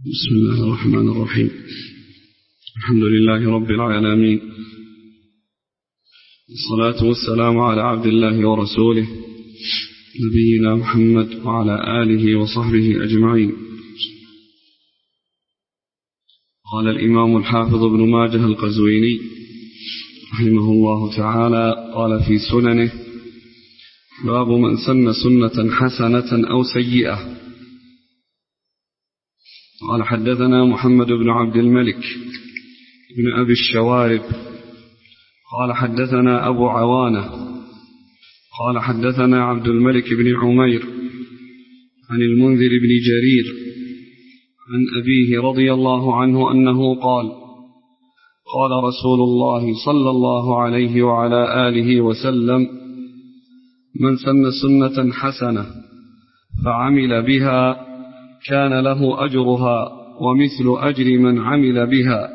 بسم الله الرحمن الرحيم. الحمد لله رب العالمين، والصلاة والسلام على عبد الله ورسوله نبينا محمد وعلى آله وصحبه أجمعين. قال الإمام الحافظ ابن ماجه القزويني رحمه الله تعالى قال في سننه: باب من سن سنة حسنة أو سيئة. قال: حدثنا محمد بن عبد الملك بن أبي الشوارب قال: حدثنا أبو عوانة قال: حدثنا عبد الملك بن عمير عن المنذر بن جرير عن أبيه رضي الله عنه أنه قال: قال رسول الله صلى الله عليه وعلى آله وسلم: من سن سنة حسنة فعمل بها كان له أجرها ومثل أجر من عمل بها.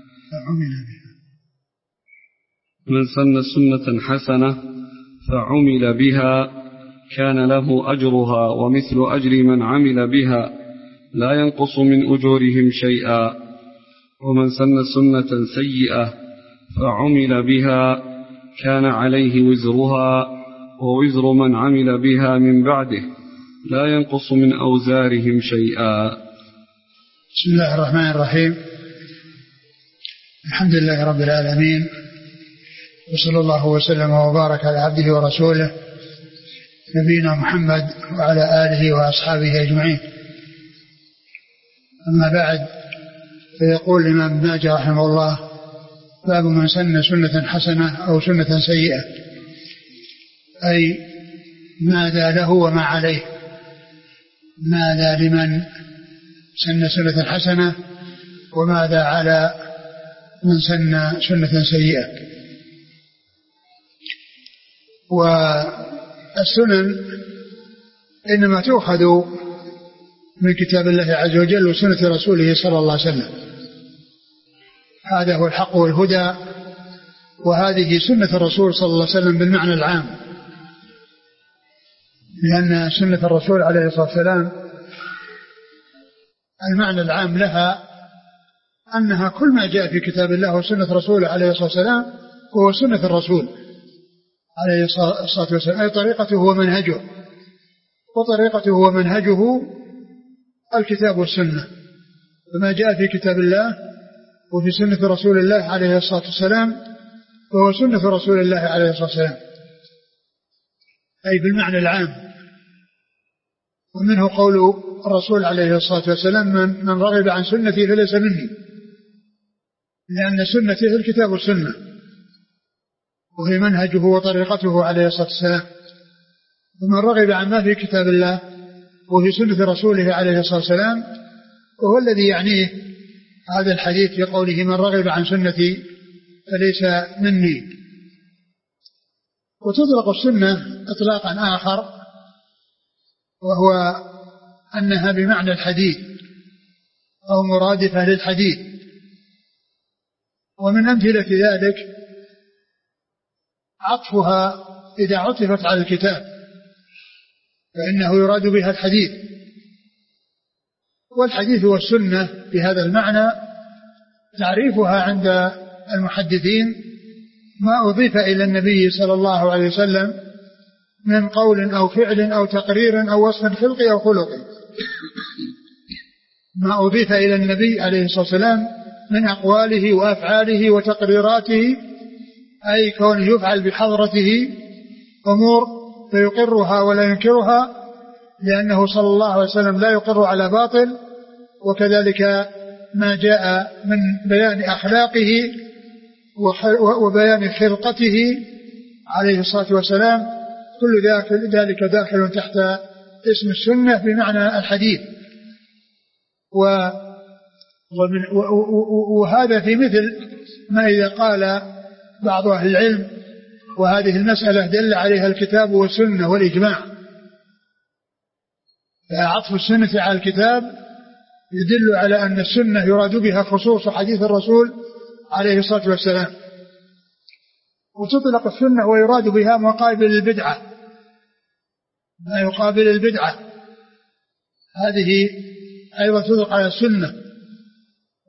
من سن سنة حسنة فعمل بها كان له أجرها ومثل أجر من عمل بها لا ينقص من أجورهم شيئا. ومن سن سنة سيئة فعمل بها كان عليه وزرها ووزر من عمل بها من بعده لا ينقص من أوزارهم شيئا. بسم الله الرحمن الرحيم. الحمد لله رب العالمين، وصلى الله وسلم وبارك على عبده ورسوله نبينا محمد وعلى آله وأصحابه أجمعين. أما بعد، فيقول الإمام ابن ماجه رحمه الله: باب من سن سنة حسنة أو سنة سيئة، أي ماذا له وما عليه. ماذا لمن سن سنة حسنة وماذا على من سن سنة سيئة. والسنن إنما تؤخذ من كتاب الله عز وجل وسنة رسوله صلى الله عليه وسلم، هذا هو الحق والهدى، وهذه سنة الرسول صلى الله عليه وسلم بالمعنى العام، لأن سنة الرسول عليه الصلاة والسلام المعنى العام لها أنها كل ما جاء في كتاب الله وسنة رسوله عليه الصلاة والسلام هو سنة الرسول عليه الصلاة والسلام، أي طريقته ومنهجه، وطريقته ومنهجه الكتاب والسنة. فما جاء في كتاب الله وفي سنة رسول الله عليه الصلاة والسلام فهو سنة رسول الله عليه الصلاة والسلام، أي بالمعنى العام. ومنه قول الرسول عليه الصلاة والسلام: من رغب عن سنتي فليس مني، لأن سنته الكتاب والسنة، وهي منهجه وطريقته عليه الصلاة والسلام. ومن رغب عن ما في كتاب الله وفي سنة رسوله عليه الصلاة والسلام وهو الذي يعنيه هذا الحديث في قوله: من رغب عن سنتي فليس مني. وتطلق السنة إطلاقا آخر، وهو أنها بمعنى الحديث أو مرادفة للحديث. ومن أمثلة ذلك عطفها إذا عطفت على الكتاب فإنه يراد بها الحديث. والحديث والسنة بهذا المعنى تعريفها عند المحدثين ما أضيف إلى النبي صلى الله عليه وسلم من قول أو فعل أو تقرير أو وصف خلقي أو خلقي. ما أضيف إلى النبي عليه الصلاة والسلام من أقواله وأفعاله وتقريراته، أي كونه يفعل بحضرته أمور فيقرها ولا ينكرها، لأنه صلى الله عليه وسلم لا يقر على باطل. وكذلك ما جاء من بيان أخلاقه وبيان خلقته عليه الصلاة والسلام، كل ذلك داخل تحت اسم السنة بمعنى الحديث. وهذا في مثل ما إذا قال بعض أهل العلم: وهذه المسألة دل عليها الكتاب والسنة والإجماع. فعطف السنة على الكتاب يدل على أن السنة يراد بها خصوص حديث الرسول عليه الصلاة والسلام. وتطلق السنة ويراد بها مقابل البدعة، ما يقابل البدعة، هذه أيضا تطلق على السنة.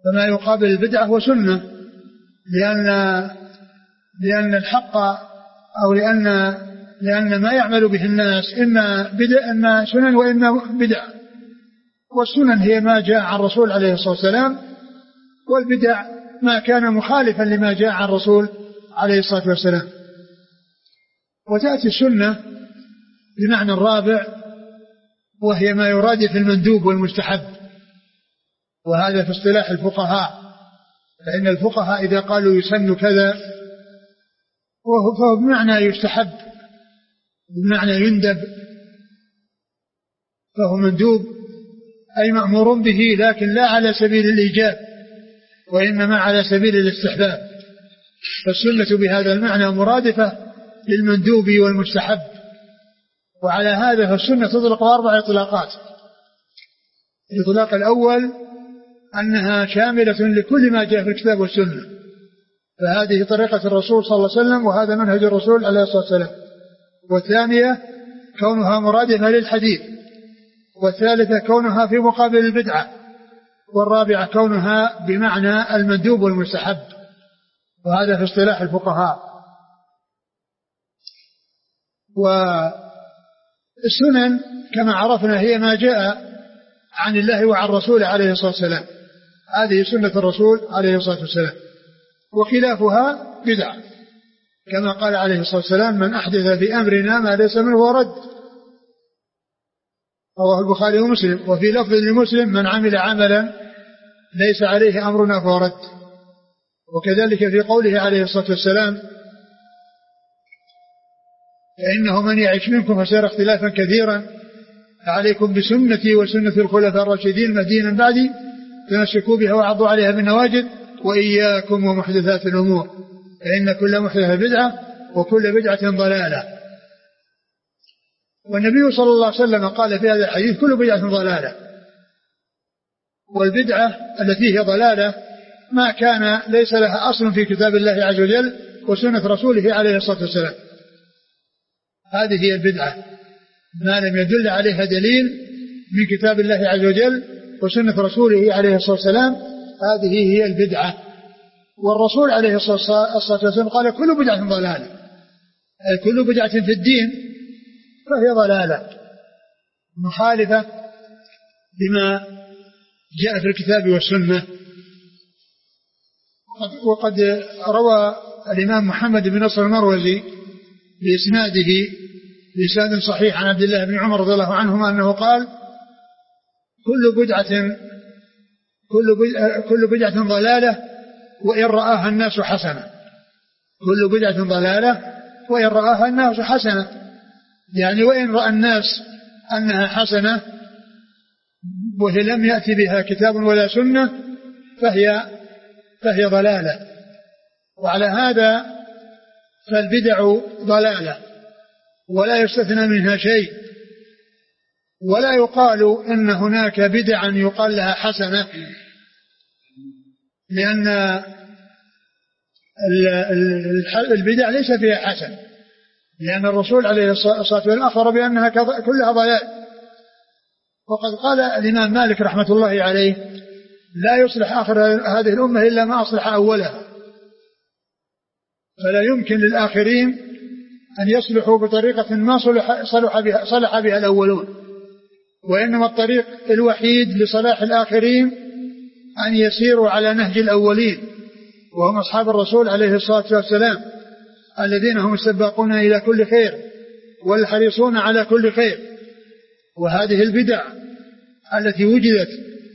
فما يقابل البدعة هو سنة، لأن الحق أو لأن ما يعمل به الناس إما سنن وإما بدع، والسنن هي ما جاء عن الرسول عليه الصلاة والسلام، والبدع ما كان مخالفا لما جاء عن الرسول عليه الصلاة والسلام. وتأتي السنة بمعنى الرابع، وهي ما يرادف المندوب والمستحب، وهذا في اصطلاح الفقهاء، فإن الفقهاء إذا قالوا يسن كذا فهو بمعنى يستحب، بمعنى يندب، فهو مندوب أي مأمور به، لكن لا على سبيل الإيجاب وإنما على سبيل الاستحباب. فالسنة بهذا المعنى مرادفة للمندوب والمستحب. وعلى هذا فالسنة تطلق 4 إطلاقات. الإطلاق الأول أنها شاملة لكل ما جاء في الكتاب والسنة، فهذه طريقة الرسول صلى الله عليه وسلم، وهذا منهج الرسول عليه الصلاة والسلام. والثانية كونها مرادفة للحديث. والثالثة كونها في مقابل البدعة. والرابعة كونها بمعنى المندوب والمستحب، وهذا في اصطلاح الفقهاء. والسنن كما عرفنا هي ما جاء عن الله وعن رسوله عليه الصلاة والسلام، هذه سنة الرسول عليه الصلاة والسلام. وخلافها بدعة، كما قال عليه الصلاة والسلام: من أحدث في أمرنا ما ليس منه هو رد. رواه البخاري ومسلم. وفي لفظ لمسلم: من عمل عملا ليس عليه أمرنا فهو رد. وكذلك في قوله عليه الصلاة والسلام: فإنه من يعيش منكم فسيرى اختلافا كثيرا، فعليكم بسنتي وسنة الخلفاء الراشدين المهديين من بعدي، تمسكوا بها وعضوا عليها بالنواجذ، وإياكم ومحدثات الأمور، فإن كل محدثة بدعة وكل بدعة ضلالة. والنبي صلى الله عليه وسلم قال في هذا الحديث: كل بدعة ضلالة. والبدعة التي هي ضلالة ما كان ليس لها أصل في كتاب الله عز وجل وسنة رسوله عليه الصلاة والسلام، هذه هي البدعة، ما لم يدل عليها دليل من كتاب الله عز وجل وسنة رسوله عليه الصلاة والسلام، هذه هي البدعة. والرسول عليه الصلاة والسلام قال: كل بدعة ضلالة، أي كل بدعة في الدين فهي ضلالة مخالفة لما جاء في الكتاب والسنة. وقد روى الإمام محمد بن نصر المروزي بإسناد صحيح عن عبد الله بن عمر رضي الله عنهما أنه قال: كل بدعة ضلالة وإن رآها الناس حسنة. كل بدعة ضلالة وإن رآها الناس حسنة، يعني وإن رأى الناس أنها حسنة وهي لم يأتي بها كتاب ولا سنة فهي ضلالة. وعلى هذا فالبدع ضلالة ولا يستثنى منها شيء، ولا يقال إن هناك بدعا يقال لها حسنة، لأن البدع ليس فيها حسن، لأن الرسول عليه الصلاة والسلام أخبر بأنها كلها ضلال. وقد قال الإمام مالك رحمة الله عليه: لا يصلح آخر هذه الأمة إلا ما أصلح أولها. فلا يمكن للآخرين أن يصلحوا بطريقة ما صلح بها الأولون، وإنما الطريق الوحيد لصلاح الآخرين أن يسيروا على نهج الأولين، وهم أصحاب الرسول عليه الصلاة والسلام، الذين هم السباقون إلى كل خير والحريصون على كل خير. وهذه البدع التي وجدت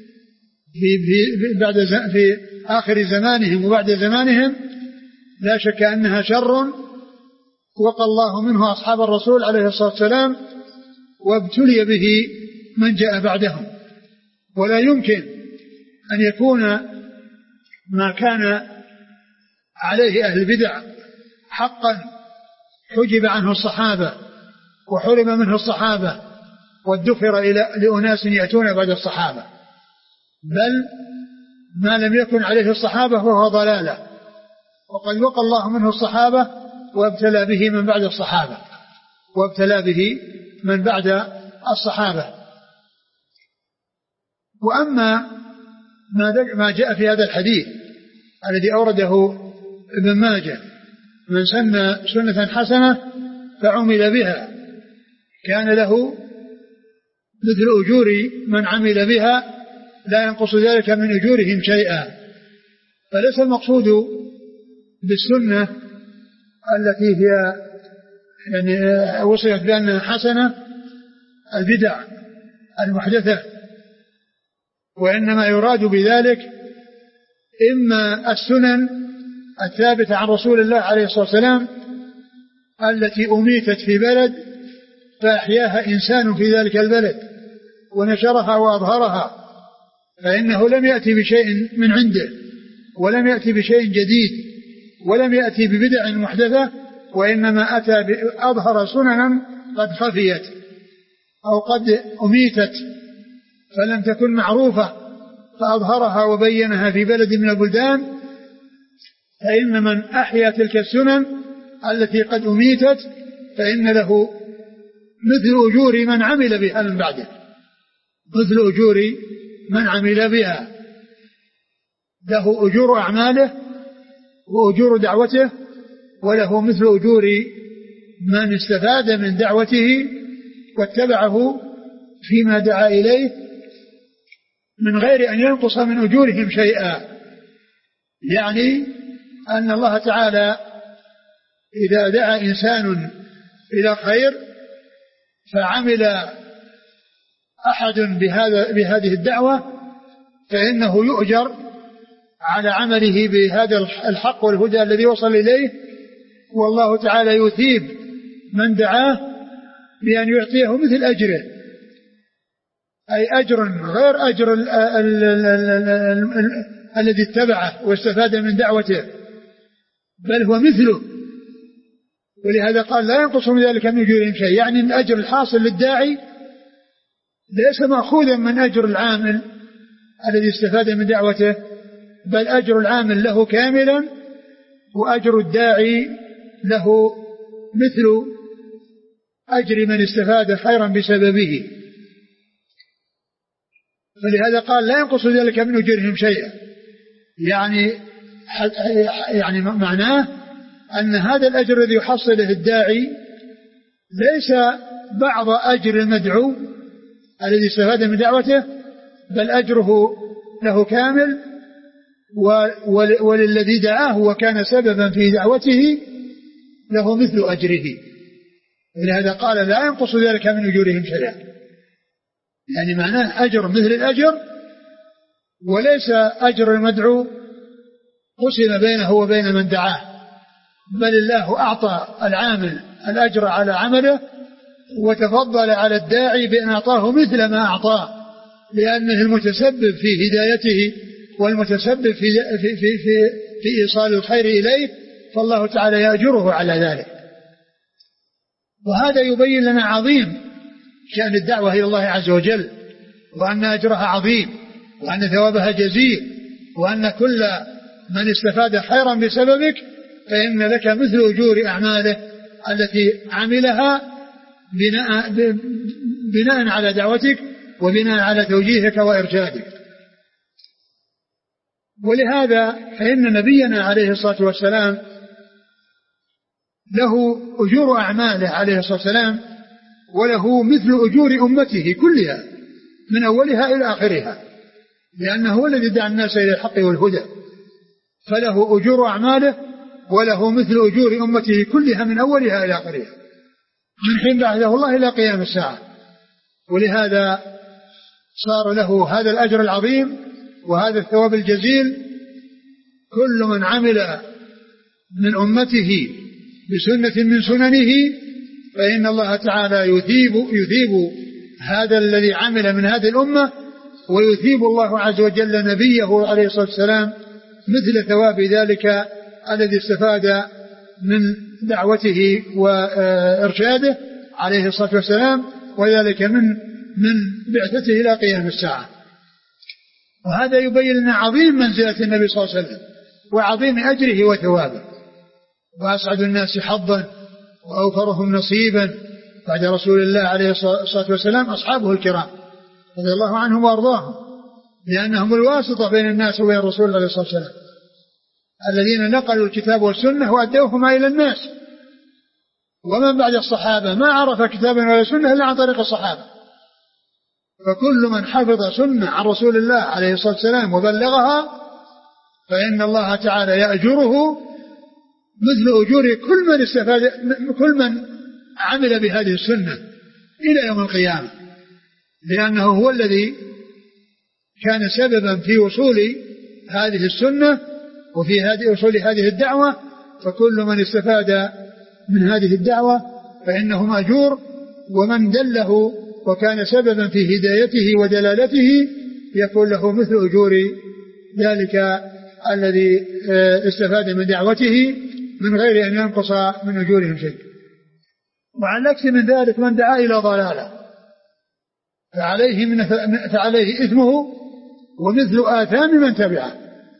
في آخر زمانهم وبعد زمانهم لا شك أنها شر وقى الله منه أصحاب الرسول عليه الصلاة والسلام، وابتلي به من جاء بعدهم. ولا يمكن أن يكون ما كان عليه أهل البدع حقا حجب عنه الصحابة وحرم منه الصحابة وادخر لأناس يأتون بعد الصحابة، بل ما لم يكن عليه الصحابة فهو ضلالة، وقد وقى الله منه الصحابة وابتلى به من بعد الصحابة وأما ما جاء في هذا الحديث الذي أورده ابن ماجه: من سن سنة حسنة فعمل بها كان له مثل أجور من عمل بها لا ينقص ذلك من أجورهم شيئا. فليس المقصود بالسنة التي هي يعني وصفت بأنها حسنة البدع المحدثة، وإنما يراد بذلك إما السنن الثابتة عن رسول الله عليه الصلاة والسلام التي أميتت في بلد فأحياها إنسان في ذلك البلد ونشرها وأظهرها، فإنه لم يأتي بشيء من عنده ولم يأتي بشيء جديد ولم يأتي ببدع محدثة، وإنما أتى أظهر سننا قد خفيت أو قد أميتت فلم تكن معروفة فأظهرها وبينها في بلد من البلدان. فإن من أحيا تلك السنن التي قد أميتت فإن له مثل أجور من عمل بها من بعده، مثل أجور من عمل بها، له أجور أعماله وأجور دعوته، وله مثل أجور من استفاد من دعوته واتبعه فيما دعا إليه من غير أن ينقص من أجورهم شيئا. يعني أن الله تعالى إذا دعا إنسان إلى خير فعمل أحد بهذه الدعوة فإنه يؤجر على عمله بهذا الحق والهدى الذي وصل إليه، والله تعالى يثيب من دعاه بأن يعطيه مثل أجره، أي أجر غير أجر الذي اتبعه واستفاد من دعوته، بل هو مثله. ولهذا قال لا ينقص من ذلك من أجورهم شيء، يعني الأجر الحاصل للداعي ليس مأخوذا من أجر العامل الذي استفاد من دعوته، بل أجر العامل له كاملا وأجر الداعي له مثل أجر من استفاد خيرا بسببه. فلهذا قال لا ينقص ذلك من أجورهم شيئا، يعني معناه أن هذا الأجر الذي يحصله الداعي ليس بعض أجر المدعو الذي استفاد من دعوته، بل أجره له كامل، وللذي دعاه وكان سببا في دعوته له مثل أجره. ولهذا قال لا ينقص ذلك من أجورهم شيئا، يعني معناه أجر مثل الأجر، وليس أجر المدعو قسم بينه وبين من دعاه، بل الله أعطى العامل الأجر على عمله وتفضل على الداعي بأن أعطاه مثل ما أعطاه، لأنه المتسبب في هدايته والمتسبب في إيصال الخير إليه، فالله تعالى يأجره على ذلك. وهذا يبين لنا عظيم شأن الدعوة إلى الله عز وجل، وأن أجرها عظيم، وأن ثوابها جزيل، وأن كل من استفاد خيرا بسببك فإن لك مثل أجور أعماله التي عملها بناء على دعوتك وبناء على توجيهك وإرشادك. ولهذا فإن نبينا عليه الصلاة والسلام له أجور أعماله عليه الصلاة والسلام، وله مثل أجور أمته كلها من أولها إلى آخرها، لأنه هو الذي دعا الناس إلى الحق والهدى، فله أجور أعماله وله مثل أجور أمته كلها من أولها إلى آخرها من حين بعثه الله إلى قيام الساعة. ولهذا صار له هذا الأجر العظيم وهذا الثواب الجزيل. كل من عمل من أمته بسنة من سننه فإن الله تعالى يثيب هذا الذي عمل من هذه الأمة، ويثيب الله عز وجل نبيه عليه الصلاة والسلام مثل ثواب ذلك الذي استفاد من دعوته وإرشاده عليه الصلاة والسلام، وذلك من بعثته إلى قيام الساعة. وهذا يبين لنا عظيم منزلة النبي صلى الله عليه وسلم وعظيم أجره وثوابه. وأسعد الناس حظا وأوفرهم نصيبا بعد رسول الله عليه الصلاة والسلام أصحابه الكرام رضي الله عنهم وأرضاهم، لأنهم الواسطة بين الناس وبين الرسول عليه الصلاة والسلام، الذين نقلوا الكتاب والسنة وأدوهما إلى الناس. ومن بعد الصحابة ما عرف كتابا ولا سنة إلا عن طريق الصحابة. فكل من حفظ سنة عن رسول الله عليه الصلاة والسلام وبلغها فإن الله تعالى يأجره مثل أجور كل من عمل بهذه السنة إلى يوم القيامة، لأنه هو الذي كان سببا في وصول هذه السنة وفي وصول هذه الدعوة. فكل من استفاد من هذه الدعوة فإنه مأجور، ومن دله وكان سببا في هدايته ودلالته يكون له مثل أجور ذلك الذي استفاد من دعوته من غير أن ينقص من أجورهم شيء. وعلى عكس من ذلك من دعا إلى ضلالة فعليه إثمه ومثل آثام من تبعه،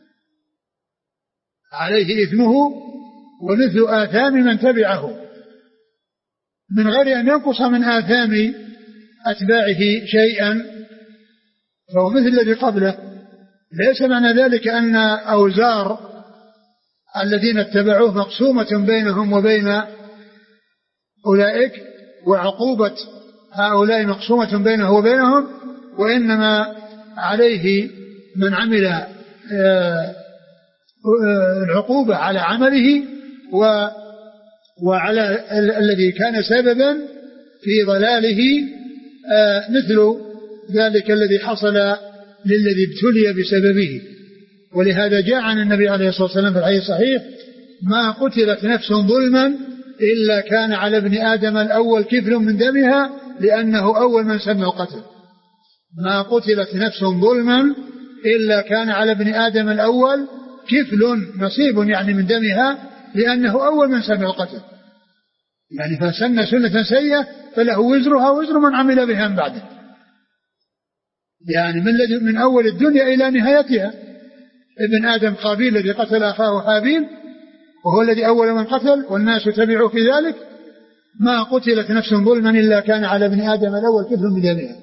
عليه إثمه ومثل آثام من تبعه من غير أن ينقص من آثام أتباعه شيئا، فهو مثل الذي قبله. ليس معنى ذلك أن أوزار الذين اتبعوه مقسومة بينهم وبين أولئك، وعقوبة هؤلاء مقسومة بينه وبينهم، وإنما عليه من عمل العقوبة على عمله وعلى الذي كان سببا في ضلاله مثل ذلك الذي حصل للذي ابتلي بسببه. ولهذا جاء عن النبي عليه الصلاة والسلام في الحديث الصحيح: ما قتلت نفس ظلما إلا كان على ابن آدم الأول كفل من دمها لأنه أول من سمع القتل. ما قتلت نفس ظلما إلا كان على ابن آدم الأول كفل، نصيب يعني من دمها، لأنه أول من سمع القتل. يعني فسن سنة سيئة فله وزرها وزر من عمل بها من بعده، يعني من أول الدنيا إلى نهايتها. ابن آدم قابيل الذي قتل أخاه هابيل وهو الذي أول من قتل والناس تبعوا في ذلك. ما قتلت نفس ظلما إلا كان على ابن آدم الأول كفل من دمها.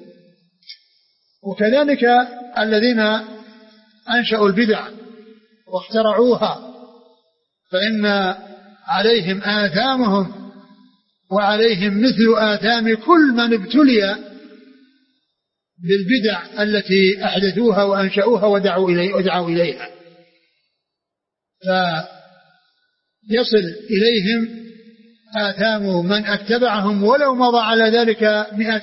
وكذلك الذين أنشأوا البدع واخترعوها فإن عليهم آثامهم وعليهم مثل آثام كل من ابتلي بالبدع التي أحدثوها وأنشأوها ودعوا إليها، فيصل إليهم آثام من اتبعهم ولو مضى على ذلك مئات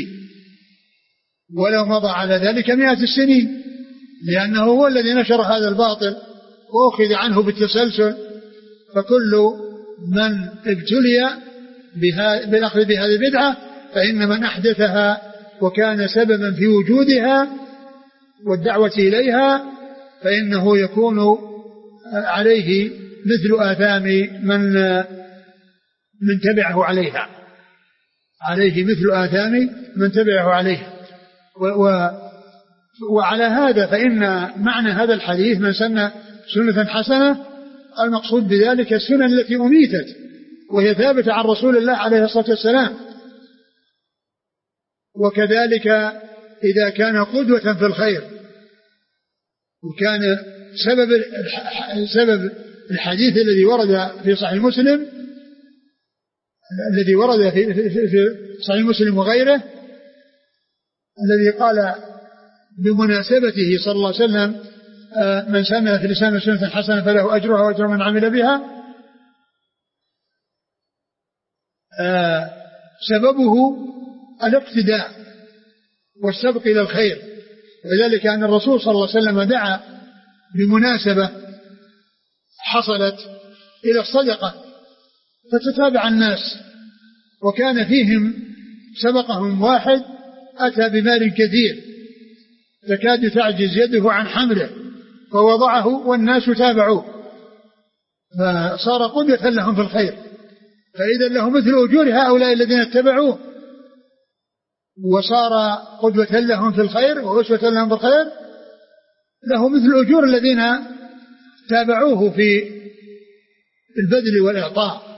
السنين، لأنه هو الذي نشر هذا الباطل وأخذ عنه بالتسلسل. فكل من ابتلي بالأخذ بهذه البدعة فإن من أحدثها وكان سببا في وجودها والدعوة إليها فإنه يكون عليه مثل آثام من تبعه عليها، وعلى هذا فإن معنى هذا الحديث: من سن سنة حسنة، المقصود بذلك السنن التي أميتت وهي ثابتة عن رسول الله عليه الصلاة والسلام. وكذلك إذا كان قدوة في الخير وكان سبب الحديث الذي ورد في صحيح مسلم في صحيح مسلم وغيره الذي قال بمناسبته صلى الله عليه وسلم: من سن في الإسلام سنة حسنة فله أجرها وأجر من عمل بها. سببه الاقتداء والسبق إلى الخير، وذلك أن الرسول صلى الله عليه وسلم دعا بمناسبة حصلت إلى الصدقة فتتابع الناس، وكان فيهم سبقهم واحد أتى بمال كثير تكاد تعجز يده عن حمله فوضعه والناس تابعوه، فصار قدوة لهم في الخير. فإذا له مثل أجور هؤلاء الذين اتبعوه، وصار قدوة لهم في الخير وأسوة لهم في الخير، له مثل أجور الذين تابعوه في البذل والإعطاء،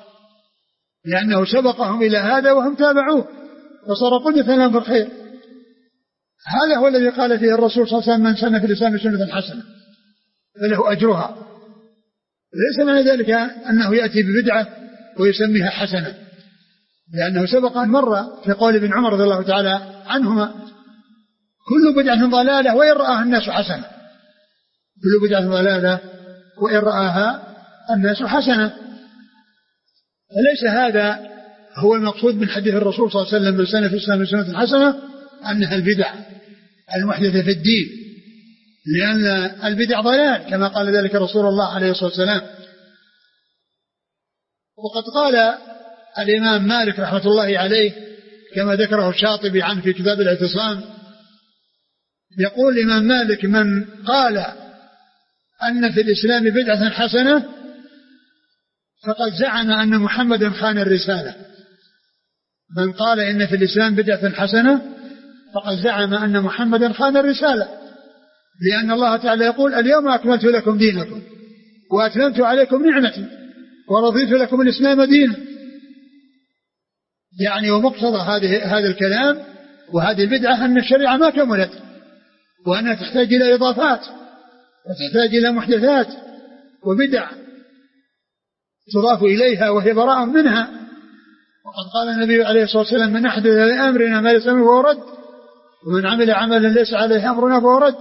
لأنه سبقهم إلى هذا وهم تابعوه فصار قدوة لهم في الخير. هذا هو الذي قال فيه الرسول صلى الله عليه وسلم: من سن في الإسلام سنة حسنة فله أجرها. ليس معنى ذلك أنه يأتي ببدعة ويسميها حسنة، لأنه سبق أن مر في قول ابن عمر رضي الله تعالى عنهما: كل بدعة ضلالة وإن رآها الناس حسنة. كل بدعة ضلالة وإن رآها الناس حسنة. فليس هذا هو المقصود من حديث الرسول صلى الله عليه وسلم: من سن في الإسلام سنة حسنة، أنها البدع المحدثة في الدين، لأن البدع ضلال كما قال ذلك رسول الله عليه الصلاة والسلام. وقد قال الإمام مالك رحمة الله عليه كما ذكره الشاطبي عنه في كتاب الاعتصام، يقول الإمام مالك: من قال أن في الإسلام بدعة حسنة فقد زعم أن محمدا خان الرسالة. من قال إن في الإسلام بدعة حسنة فقد زعم أن محمدا خان الرسالة، لأن الله تعالى يقول: اليوم أكملت لكم دينكم وأتممت عليكم نعمتي ورضيت لكم الإسلام دينا. يعني ومقتضى هذا الكلام وهذه البدعة أن الشريعة ما كملت، وأنها تحتاج إلى إضافات وتحتاج إلى محدثات وبدع تضاف إليها وهي براء منها. وقد قال النبي عليه الصلاة والسلام: من أحدث لأمرنا ما ليس منه فهو رد، ومن عمل عملا ليس عليه أمرنا فهو رد.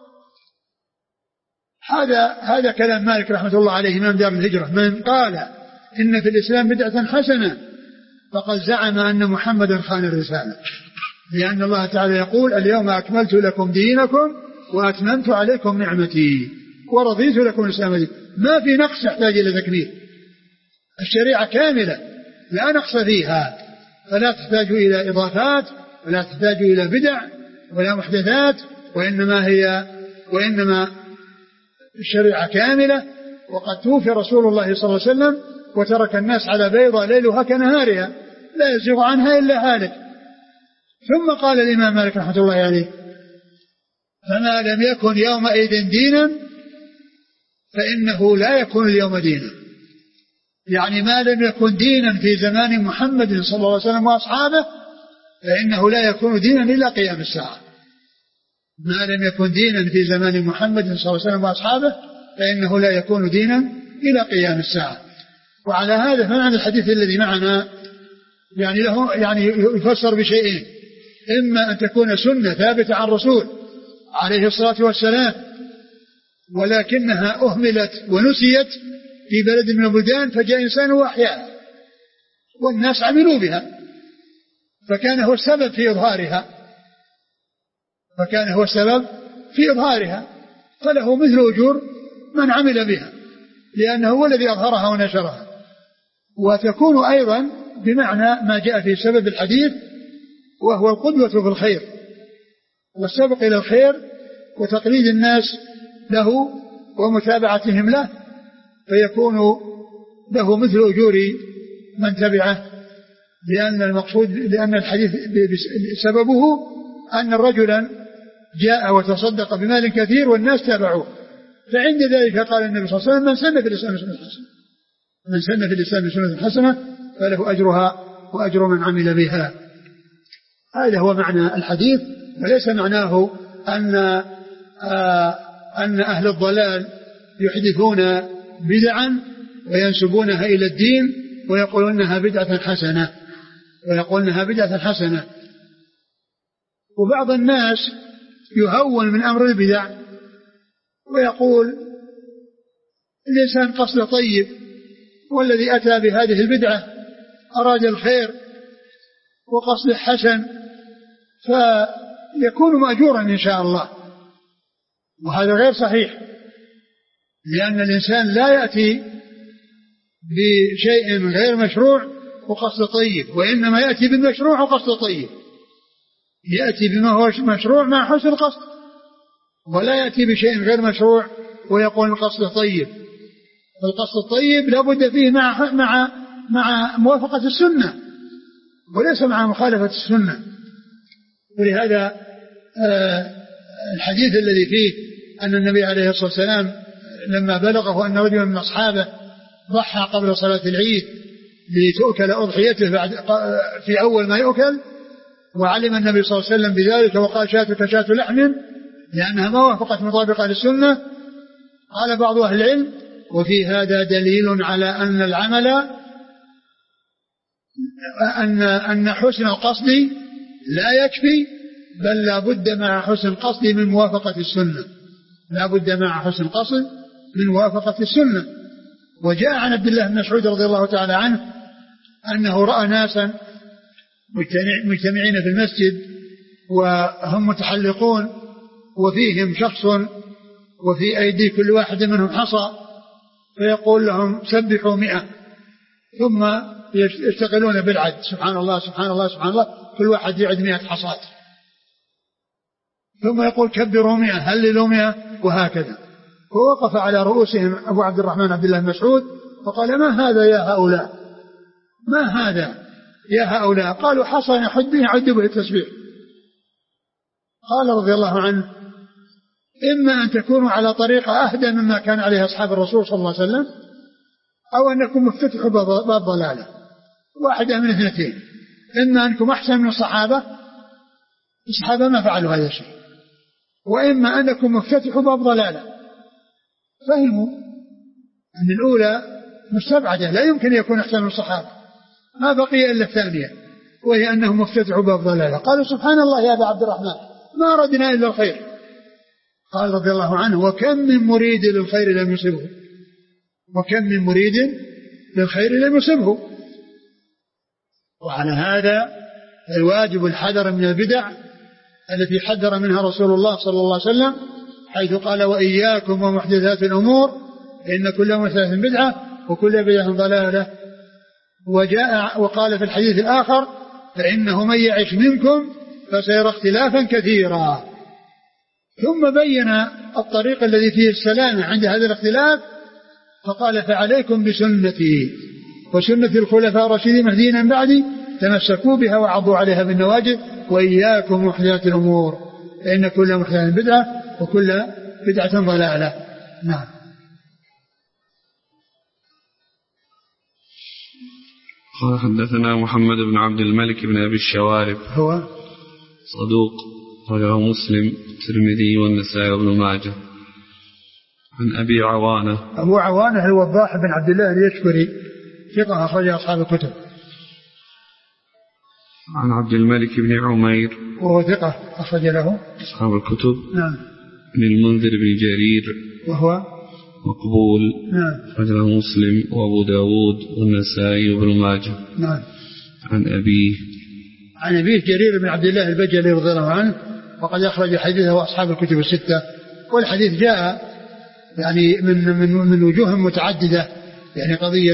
هذا كلام مالك رحمة الله عليه إمام دار الهجرة: من قال إن في الإسلام بدعة حسنة فقد زعم أن محمدا خان الرسالة، لأن الله تعالى يقول: اليوم أكملت لكم دينكم وأتممت عليكم نعمتي ورضيت لكم الإسلام دينا. ما في نقص يحتاج إلى تكميل، الشريعة كاملة لا نقص فيها، فلا تحتاج إلى إضافات ولا تحتاج إلى بدع ولا محدثات، وإنما الشريعة كاملة. وقد توفي رسول الله صلى الله عليه وسلم وترك الناس على بيضة ليلها كنهارها لا يزيغ عنها إلا هالك. ثم قال الإمام مالك رحمة الله عليه: فما لم يكن يومئذ دينا فإنه لا يكون اليوم دينا. يعني ما لم يكن دينا في زمان محمد صلى الله عليه وسلم وأصحابه فإنه لا يكون دينا إلى قيام الساعة. ما لم يكن دينا في زمان محمد صلى الله عليه وسلم وأصحابه فإنه لا يكون دينا إلى قيام الساعة. وعلى هذا فمعنى الحديث الذي معنا يعني يفسر بشيئين: إما أن تكون سنة ثابتة عن الرسول عليه الصلاة والسلام ولكنها أهملت ونسيت في بلد من البلدان فجاء إنسان وأحياها والناس عملوا بها فكان هو السبب في إظهارها فله مثل أجور من عمل بها لأنه هو الذي أظهرها ونشرها. وتكون أيضا بمعنى ما جاء في سبب الحديث وهو القدوة في الخير والسبق إلى الخير وتقليد الناس له ومتابعتهم له، فيكون له مثل أجور من تبعه، لأن الحديث سببه أن الرجل جاء وتصدق بمال كثير والناس تابعوه، فعند ذلك قال النبي صلى الله عليه وسلم: من سن في الإسلام سنة حسنة فله أجرها وأجر من عمل بها. هذا هو معنى الحديث، وليس معناه أن أهل الضلال يحدثون بدعا وينسبونها إلى الدين ويقولونها بدعة حسنة. وبعض الناس يهون من أمر البدع ويقول الإنسان قصد طيب والذي أتى بهذه البدعة أراد الخير وقصد حسن فيكون مأجورا إن شاء الله، وهذا غير صحيح، لأن الإنسان لا يأتي بشيء غير مشروع وقصد طيب، وإنما يأتي بالمشروع وقصد طيب، يأتي بما هو مشروع مع حسن القصد، ولا يأتي بشيء غير مشروع ويقول القصد طيب. فالقصد الطيب لا بد فيه مع موافقة السنة وليس مع مخالفة السنة. ولهذا الحديث الذي فيه أن النبي عليه الصلاة والسلام لما بلغه أن رجلا من أصحابه ضحى قبل صلاة العيد لتؤكل أضحيته في أول ما يؤكل، وعلم النبي صلى الله عليه وسلم بذلك وقال شاتك شاة لحم لأنها ما وافقت مطابقة للسنة. قال بعض أهل العلم وفي هذا دليل على أن العمل أن حسن القصد لا يكفي، بل لا بد مع حسن القصد من موافقة السنة، لا بد مع حسن القصد من موافقة السنة. وجاء عن عبد الله بن مسعود رضي الله تعالى عنه أنه رأى ناسا مجتمعين في المسجد وهم متحلقون وفيهم شخص وفي أيدي كل واحد منهم حصى، فيقول لهم سبحوا 100، ثم يشتغلون بالعد، سبحان الله سبحان الله سبحان الله، كل واحد يعد 100 حصات، ثم يقول كبروا 100 هللوا 100، وهكذا. فوقف على رؤوسهم أبو عبد الرحمن عبد الله مسعود فقال ما هذا يا هؤلاء، ما هذا يا هؤلاء؟ قالوا حصى نحد به يعد به التسبيح. قال رضي الله عنه إما أن تكونوا على طريقة أهدى مما كان عليه أصحاب الرسول صلى الله عليه وسلم، أو أنكم مفتتحوا باب ضلالة، واحدة من اثنتين، إما أنكم أحسن من الصحابة ما فعلوا هذا الشيء، وإما أنكم مفتتحوا باب ضلالة. فهموا أن الأولى مستبعدة، لا يمكن يكون أحسن من الصحابة، ما بقي إلا الثانية وهي أنهم مفتتحوا باب ضلالة. قالوا سبحان الله يا أبا عبد الرحمن ما أردنا إلا الخير. قال رضي الله عنه وكم من مريد للخير لم يصبه، وكم من مريد للخير لم يصبه. وعلى هذا الواجب الحذر من البدع التي حذر منها رسول الله صلى الله عليه وسلم، حيث قال وإياكم ومحدثات الأمور إن كل محدثة بدعة وكل بدعة ضلالة. وجاء وقال في الحديث الآخر فإنه من يعش منكم فسيرى اختلافا كثيرا. ثم بين الطريق الذي فيه السلامة عند هذا الاختلاف، فقال فعليكم بسنتي وسنة الخلفاء الراشدين المهديين من بعدي تمسكوا بها وعضوا عليها بالنواجذ وإياكم محدثات الأمور فإن كل محدثة بدعة وكل بدعة ضلالة. نعم. قال حدثنا محمد بن عبد الملك بن أبي الشوارب هو صدوق رواه مسلم الترمذي والنسائي وابن ماجه. عن أبي عوانة أبو عوانة الوضاح بن عبد الله اليشكري ثقة أخرج أصحاب الكتب. عن عبد الملك بن عمير وهو ثقة أخرج له أصحاب الكتب. نعم. عن المنذر بن جرير وهو مقبول. نعم. أخرج له مسلم وأبو داود والنسائي وابن ماجه. نعم. عن أبيه جرير بن عبد الله البجلي رضي الله عنه وقد أخرج حديثه أصحاب الكتب الستة. والحديث جاء يعني من وجوه متعددة، يعني قضية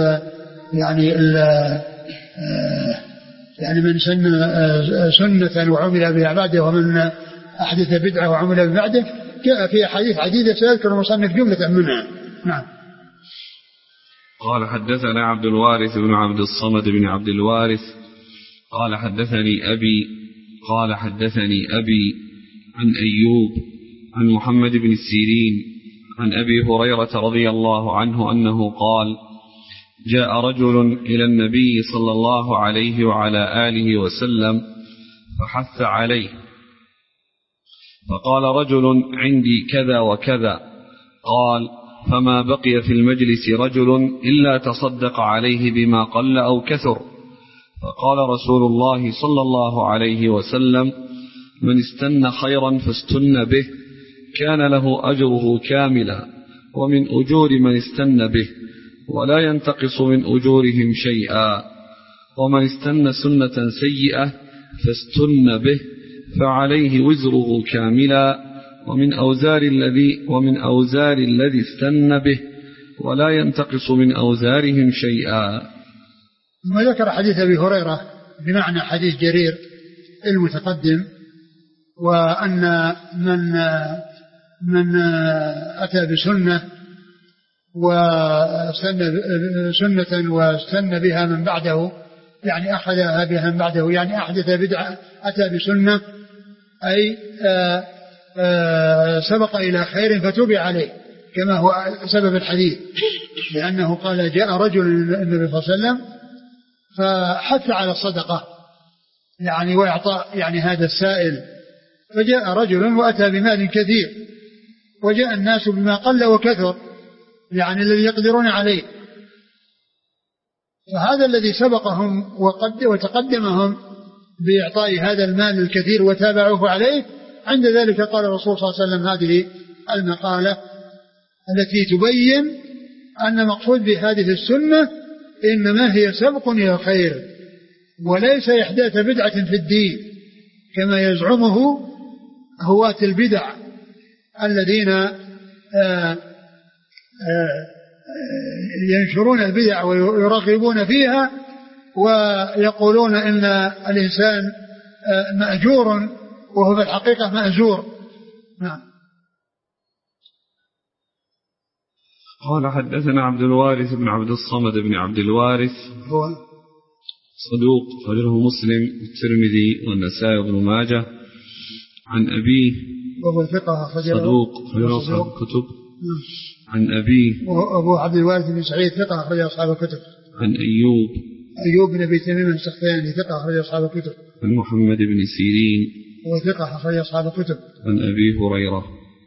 يعني من سنة وعمل بها بعده ومن أحدث بدعة وعمل بها بعده، جاء في حديث عديدة سيذكر المصنف جملة منها. نعم. قال حدثنا عبد الوارث بن عبد الصمد بن عبد الوارث قال حدثني أبي عن أيوب عن محمد بن السيرين عن أبي هريرة رضي الله عنه أنه قال جاء رجل إلى النبي صلى الله عليه وعلى آله وسلم فحث عليه، فقال رجل عندي كذا وكذا، قال فما بقي في المجلس رجل إلا تصدق عليه بما قل أو كثر، فقال رسول الله صلى الله عليه وسلم من استنى خيرا فاستن به كان له أجره كاملا ومن أجور من استنى به ولا ينتقص من أجورهم شيئا، ومن استنى سنة سيئة فاستن به فعليه وزره كاملا ومن أوزار الذي استن به ولا ينتقص من أوزارهم شيئا. ثم ذكر حديث أبي هريرة بمعنى حديث جرير المتقدم، وأن من أتى بسنة سنة واستنى بها من بعده، يعني أخذها بها من بعده، يعني أحدث بدعة، أتى بسنة أي سبق إلى خير فتوبع عليه، كما هو سبب الحديث، لأنه قال جاء رجل النبي صلى الله عليه وسلم فحث على الصدقة، يعني وإعطاء يعني هذا السائل. فجاء رجل وأتى بمال كثير، وجاء الناس بما قل وكثر يعني الذي يقدرون عليه. فهذا الذي سبقهم وتقدمهم بإعطاء هذا المال الكثير وتابعوه عليه، عند ذلك قال الرسول صلى الله عليه وسلم هذه المقالة التي تبين أن مقصود بهذه السنة إنما هي سبق إلى الخير، وليس إحداث بدعة في الدين كما يزعمه هواة البدع الذين ينشرون البدع ويرغبون فيها ويقولون إن الإنسان مأجور وهو في الحقيقة مأزور. نعم. قال حدثنا عبد الوارث بن عبد الصمد بن عبد الوارث هو صدوق خرجه مسلم والترمذي والنسائي وابن ماجه عن أبيه وهو ثقة صدوق خرجه أصحاب الكتب. عن أبيه وأبو عبد الوارث بن سعيد ثقة خرجه أصحاب الكتب. عن أيوب بن أبي تميم السختياني ثقة خرجه أصحاب الكتب. عن محمد بن سيرين وثقة خرجه أصحاب الكتب. عن أبي هريرة.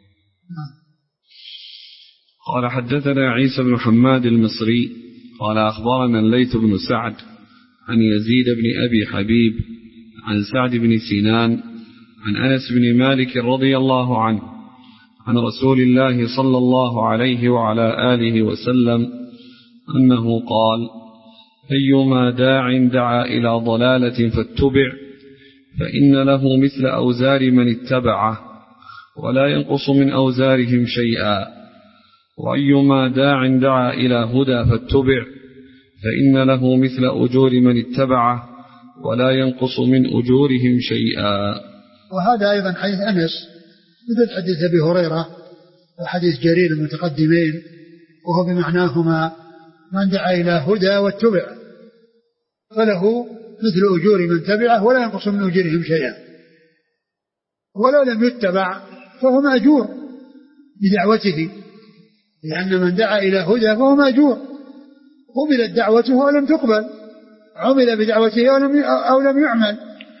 قال حدثنا عيسى بن حماد المصري قال أخبرنا الليث بن سعد عن يزيد بن أبي حبيب عن سعد بن سنان عن أنس بن مالك رضي الله عنه عن رسول الله صلى الله عليه وعلى آله وسلم أنه قال: أيما داع دعا إلى ضلالة فاتبع فإن له مثل أوزار من اتبعه ولا ينقص من أوزارهم شيئا، وأيما داع دعا إلى هدى فاتبع فإن له مثل أجور من اتبعه ولا ينقص من أجورهم شيئا. وهذا أيضا حديث أنس مثل حديث أبي هريرة وحديث جرير المتقدمين، وهو بمعناهما: من دعا إلى هدى واتبع فله مثل أجور من تبعه ولا ينقص من أجورهم شيئا، ولو لم يتبع فهو مأجور بدعوته، لأن من دعا إلى هدى فهو مأجور، قبلت دعوته ولم تقبل، عمل بدعوته أو لم يعمل،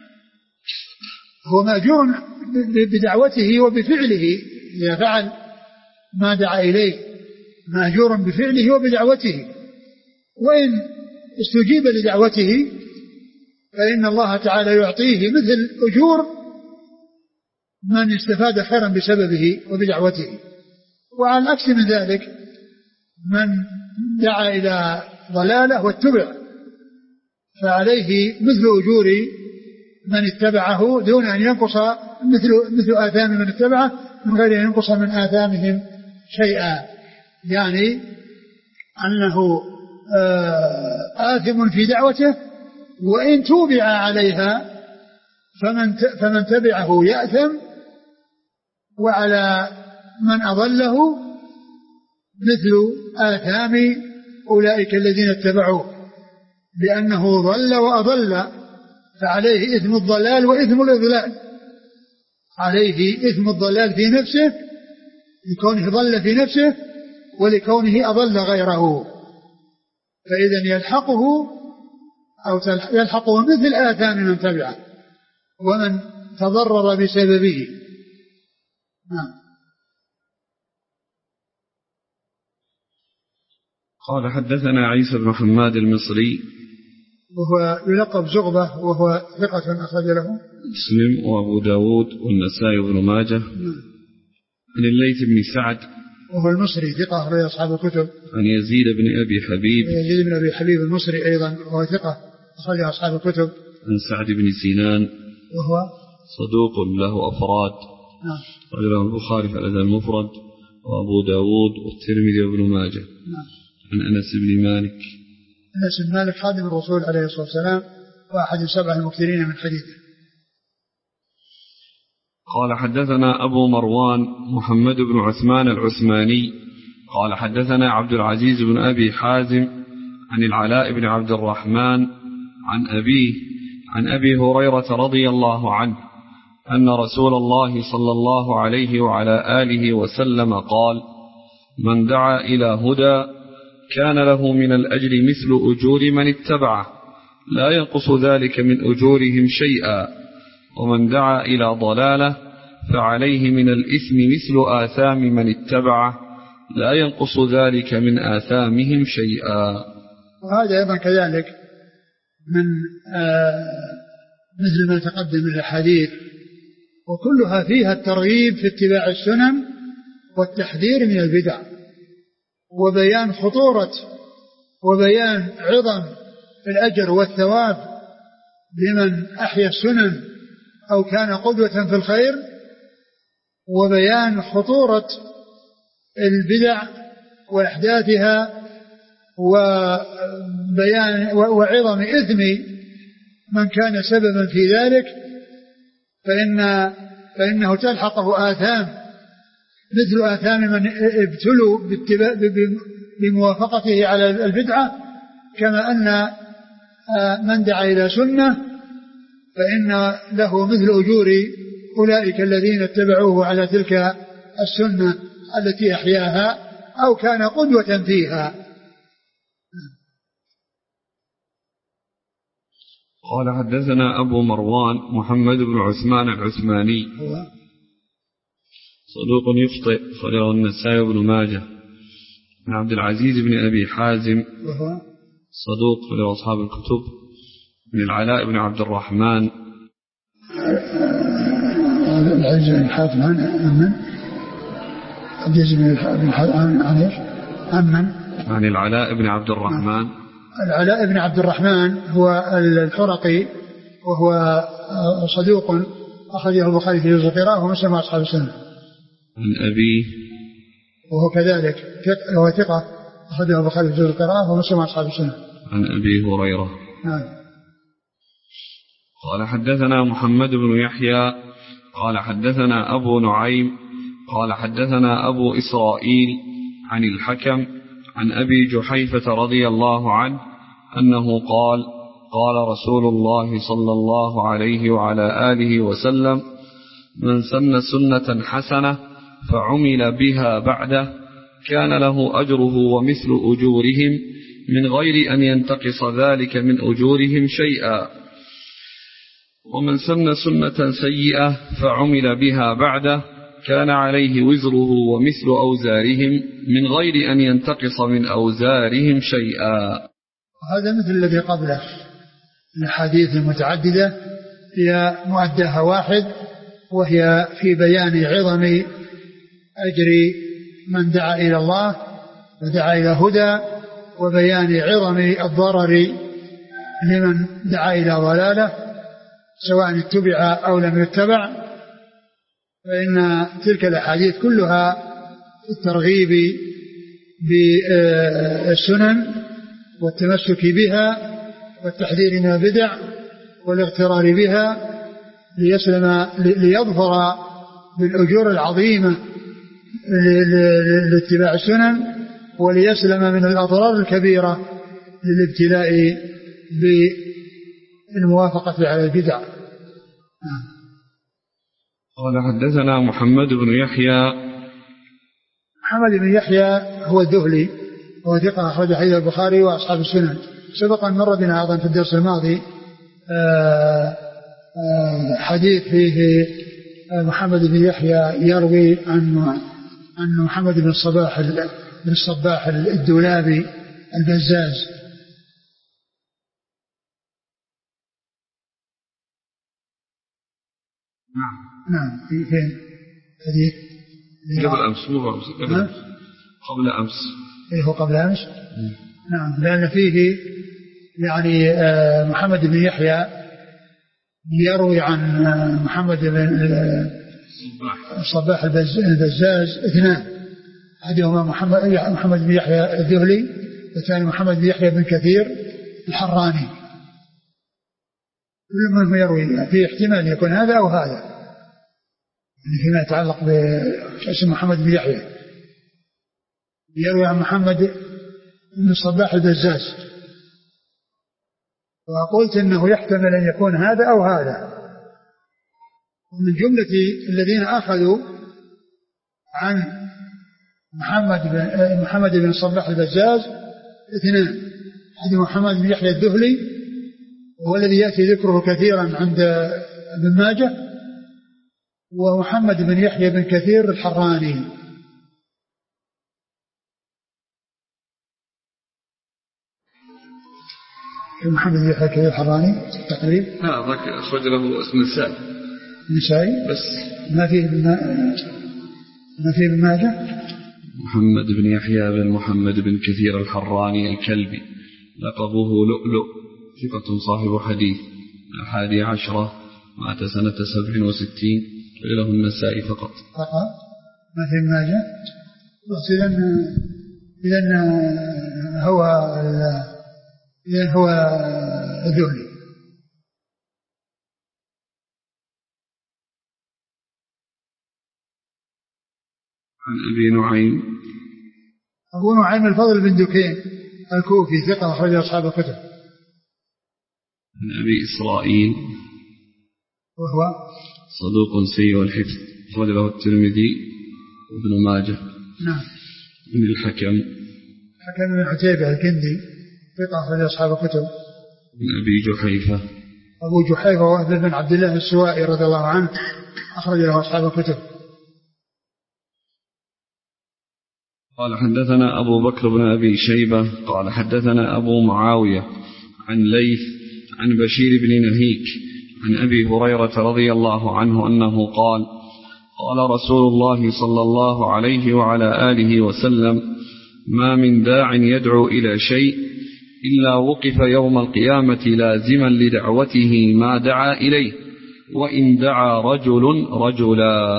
هو مأجور بدعوته وبفعله إذا فعل ما دعا إليه، مأجور بفعله وبدعوته. وإن استجيب لدعوته فإن الله تعالى يعطيه مثل أجور من استفاد خيرا بسببه وبدعوته. وعلى العكس من ذلك من دعا إلى ضلالة واتبع فعليه مثل أجور من اتبعه دون أن ينقص مثل آثام من اتبعه من غير أن ينقص من آثامهم شيئا، يعني أنه آثم في دعوته وإن توبع عليها فمن تبعه يأثم، وعلى من أضله مثل آثام أولئك الذين اتبعوه، لأنه ضل وأضل فعليه إثم الضلال وإثم الإضلال، عليه إثم الضلال في نفسه لكونه ضل في نفسه ولكونه أضل غيره، فإذا يلحقه مثل آثام من تبعه ومن تضرر بسببه. قال حدثنا عيسى بن حماد المصري وهو يلقب زغبة وهو ثقة أخرج له مسلم وأبو داود والنسائي وابن ماجه. عن الليث بن سعد وهو المصري ثقة أخرج أصحاب الكتب. عن يزيد بن أبي حبيب يزيد بن أبي حبيب المصري أيضا وهو ثقة أخرج أصحاب الكتب. عن سعد بن سنان وهو صدوق له أفراد رجله البخاري في الأدب المفرد وأبو داود والترمذي وابن ماجه. عن أنس بن مالك أنس بن مالك خادم الرسول عليه الصلاة والسلام وأحد 7 المكثرين من حديثه. قال حدثنا أبو مروان محمد بن عثمان العثماني قال حدثنا عبد العزيز بن أبي حازم عن العلاء بن عبد الرحمن عن أبيه عن أبي هريرة رضي الله عنه أن رسول الله صلى الله عليه وعلى آله وسلم قال: من دعا إلى هدى كان له من الأجر مثل أجور من اتبعه لا ينقص ذلك من أجورهم شيئا، ومن دعا إلى ضلالة فعليه من الإثم مثل آثام من اتبعه، لا ينقص ذلك من آثامهم شيئا. وهذا أيضا كذلك من مثل ما تقدم من الحديث، وكلها فيها الترغيب في اتباع السنن والتحذير من البدع، وبيان خطورة وبيان عظم الأجر والثواب لمن أحيا السنن أو كان قدوة في الخير، وبيان خطورة البدع وإحداثها، وبيان وعظم إثم من كان سببا في ذلك، فإنه تلحقه آثام مثل آثام من ابتلوا بموافقته على البدعة، كما أن من دعا إلى سنة فإن له مثل أجور أولئك الذين اتبعوه على تلك السنة التي أحياها أو كان قدوة فيها. قال حدثنا أبو مروان محمد بن عثمان العثماني صدوق يخطئ، خرجه النسائي بن ماجه. عن عبد العزيز بن أبي حازم صدوق خرجه أصحاب الكتب. من العلاء بن عبد الرحمن العزيز بن حاتم عن العلاء بن عبد الرحمن. العلاء بن عبد الرحمن هو الحرقي، وهو صدوق أخرجه البخاري في جزء القراءة ومسلم وأصحاب السنة. عن أبيه وهو كذلك هو ثقة أخرجه البخاري في جزء القراءة ومسلم وأصحاب السنة. عن أبي هريرة. قال حدثنا محمد بن يحيى قال حدثنا أبو نعيم قال حدثنا أبو إسرائيل عن الحكم عن أبي جحيفة رضي الله عنه أنه قال: قال رسول الله صلى الله عليه وعلى آله وسلم: من سن سنة حسنة فعمل بها بعده كان له أجره ومثل أجورهم من غير أن ينتقص ذلك من أجورهم شيئا، ومن سن سنة سيئة فعمل بها بعده كان عليه وزره ومثل أوزارهم من غير أن ينتقص من أوزارهم شيئا. هذا مثل الذي قبله، الحديث المتعددة هي مؤداها واحد، وهي في بيان عظم أجر من دعا إلى الله ودعا إلى هدى، وبيان عظم الضرر لمن دعا إلى ضلالة سواء اتبع أو لم يتبع. فإن تلك الأحاديث كلها الترغيب بالسنن والتمسك بها والتحذير من البدع والاغترار بها ليظفر بالأجور العظيمة لاتباع السنن، وليسلم من الأضرار الكبيرة للابتلاء بالموافقة على البدع. قال حدثنا محمد بن يحيى. محمد بن يحيى هو الذهلي، وهو ثقة أخرج حديث البخاري وأصحاب السنن. سبق أن مر بنا أيضا في الدرس الماضي حديث فيه محمد بن يحيى يروي عن محمد بن الصباح الدولابي البزاز. نعم. فين حديث قبل أمس قبل أمس. هو قبل أمس. نعم، لأن فيه يعني محمد بن يحيى يروي عن محمد بن الصباح البزاز اثنان، أحدهما محمد بن يحيى الذهلي، والثاني محمد بن يحيى بن كثير الحراني. كل منهم يروي، في احتمال يكون هذا أو هذا فيما يتعلق باسم محمد بن يحيى. يروي عن محمد بن الصباح البزاز، وقلت إنه يحتمل أن يكون هذا أو هذا. ومن جملة الذين أخذوا عن محمد بن الصباح البزاز اثنان، أحد محمد بن يحيى الذهلي، وهو الذي يأتي ذكره كثيرا عند ابن ماجه، ومحمد بن يحيى بن كثير الحراني. محمد بن يحيى كثير الحراني تقريب ذاك أخرج له اسم النسائي بس ما فيه ابن ماجه. محمد بن يحيى بن محمد بن كثير الحراني الكلبي، لقبه لؤلؤ، ثقة صاحب حديث، 11 مات سنة 67، له النسائي فقط ما في ماجه. إذن هو ذولي. عن أبي نعيم. أبو نعيم الفضل بن دكين الكوفي، ثقة أخرج أصحاب الكتب. عن أبي إسرائيل وهو صدوق سيء الحفظ، أخرج له الترمذي وابن ماجه. نعم. من الحكم بن عتيبة الكندي، ثقة أخرج أصحاب الكتب. من أبي جحيفة. أبو جحيفة وهب بن عبد الله السوائي رضي الله عنه، أخرج له أصحاب الكتب. قال حدثنا أبو بكر بن أبي شيبة قال حدثنا أبو معاوية عن ليث عن بشير بن نهيك عن أبي هريرة رضي الله عنه أنه قال قال رسول الله صلى الله عليه وعلى آله وسلم: ما من داع يدعو إلى شيء إلا وقف يوم القيامة لازما لدعوته ما دعا إليه، وإن دعا رجل رجلا.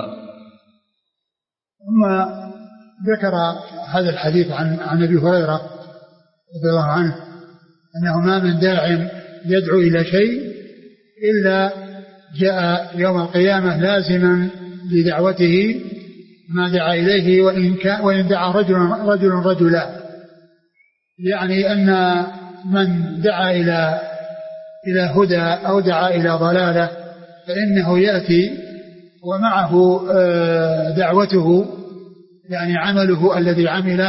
ثم ذكر هذا الحديث عن أبي هريرة رضي الله عنه أنه ما من داع يدعو إلى شيء إلا جاء يوم القيامة لازما لدعوته ما دعا إليه، وإن دعا رجل رجلا، يعني أن من دعا إلى هدى أو دعا إلى ضلالة فإنه يأتي ومعه دعوته، يعني عمله الذي عمله،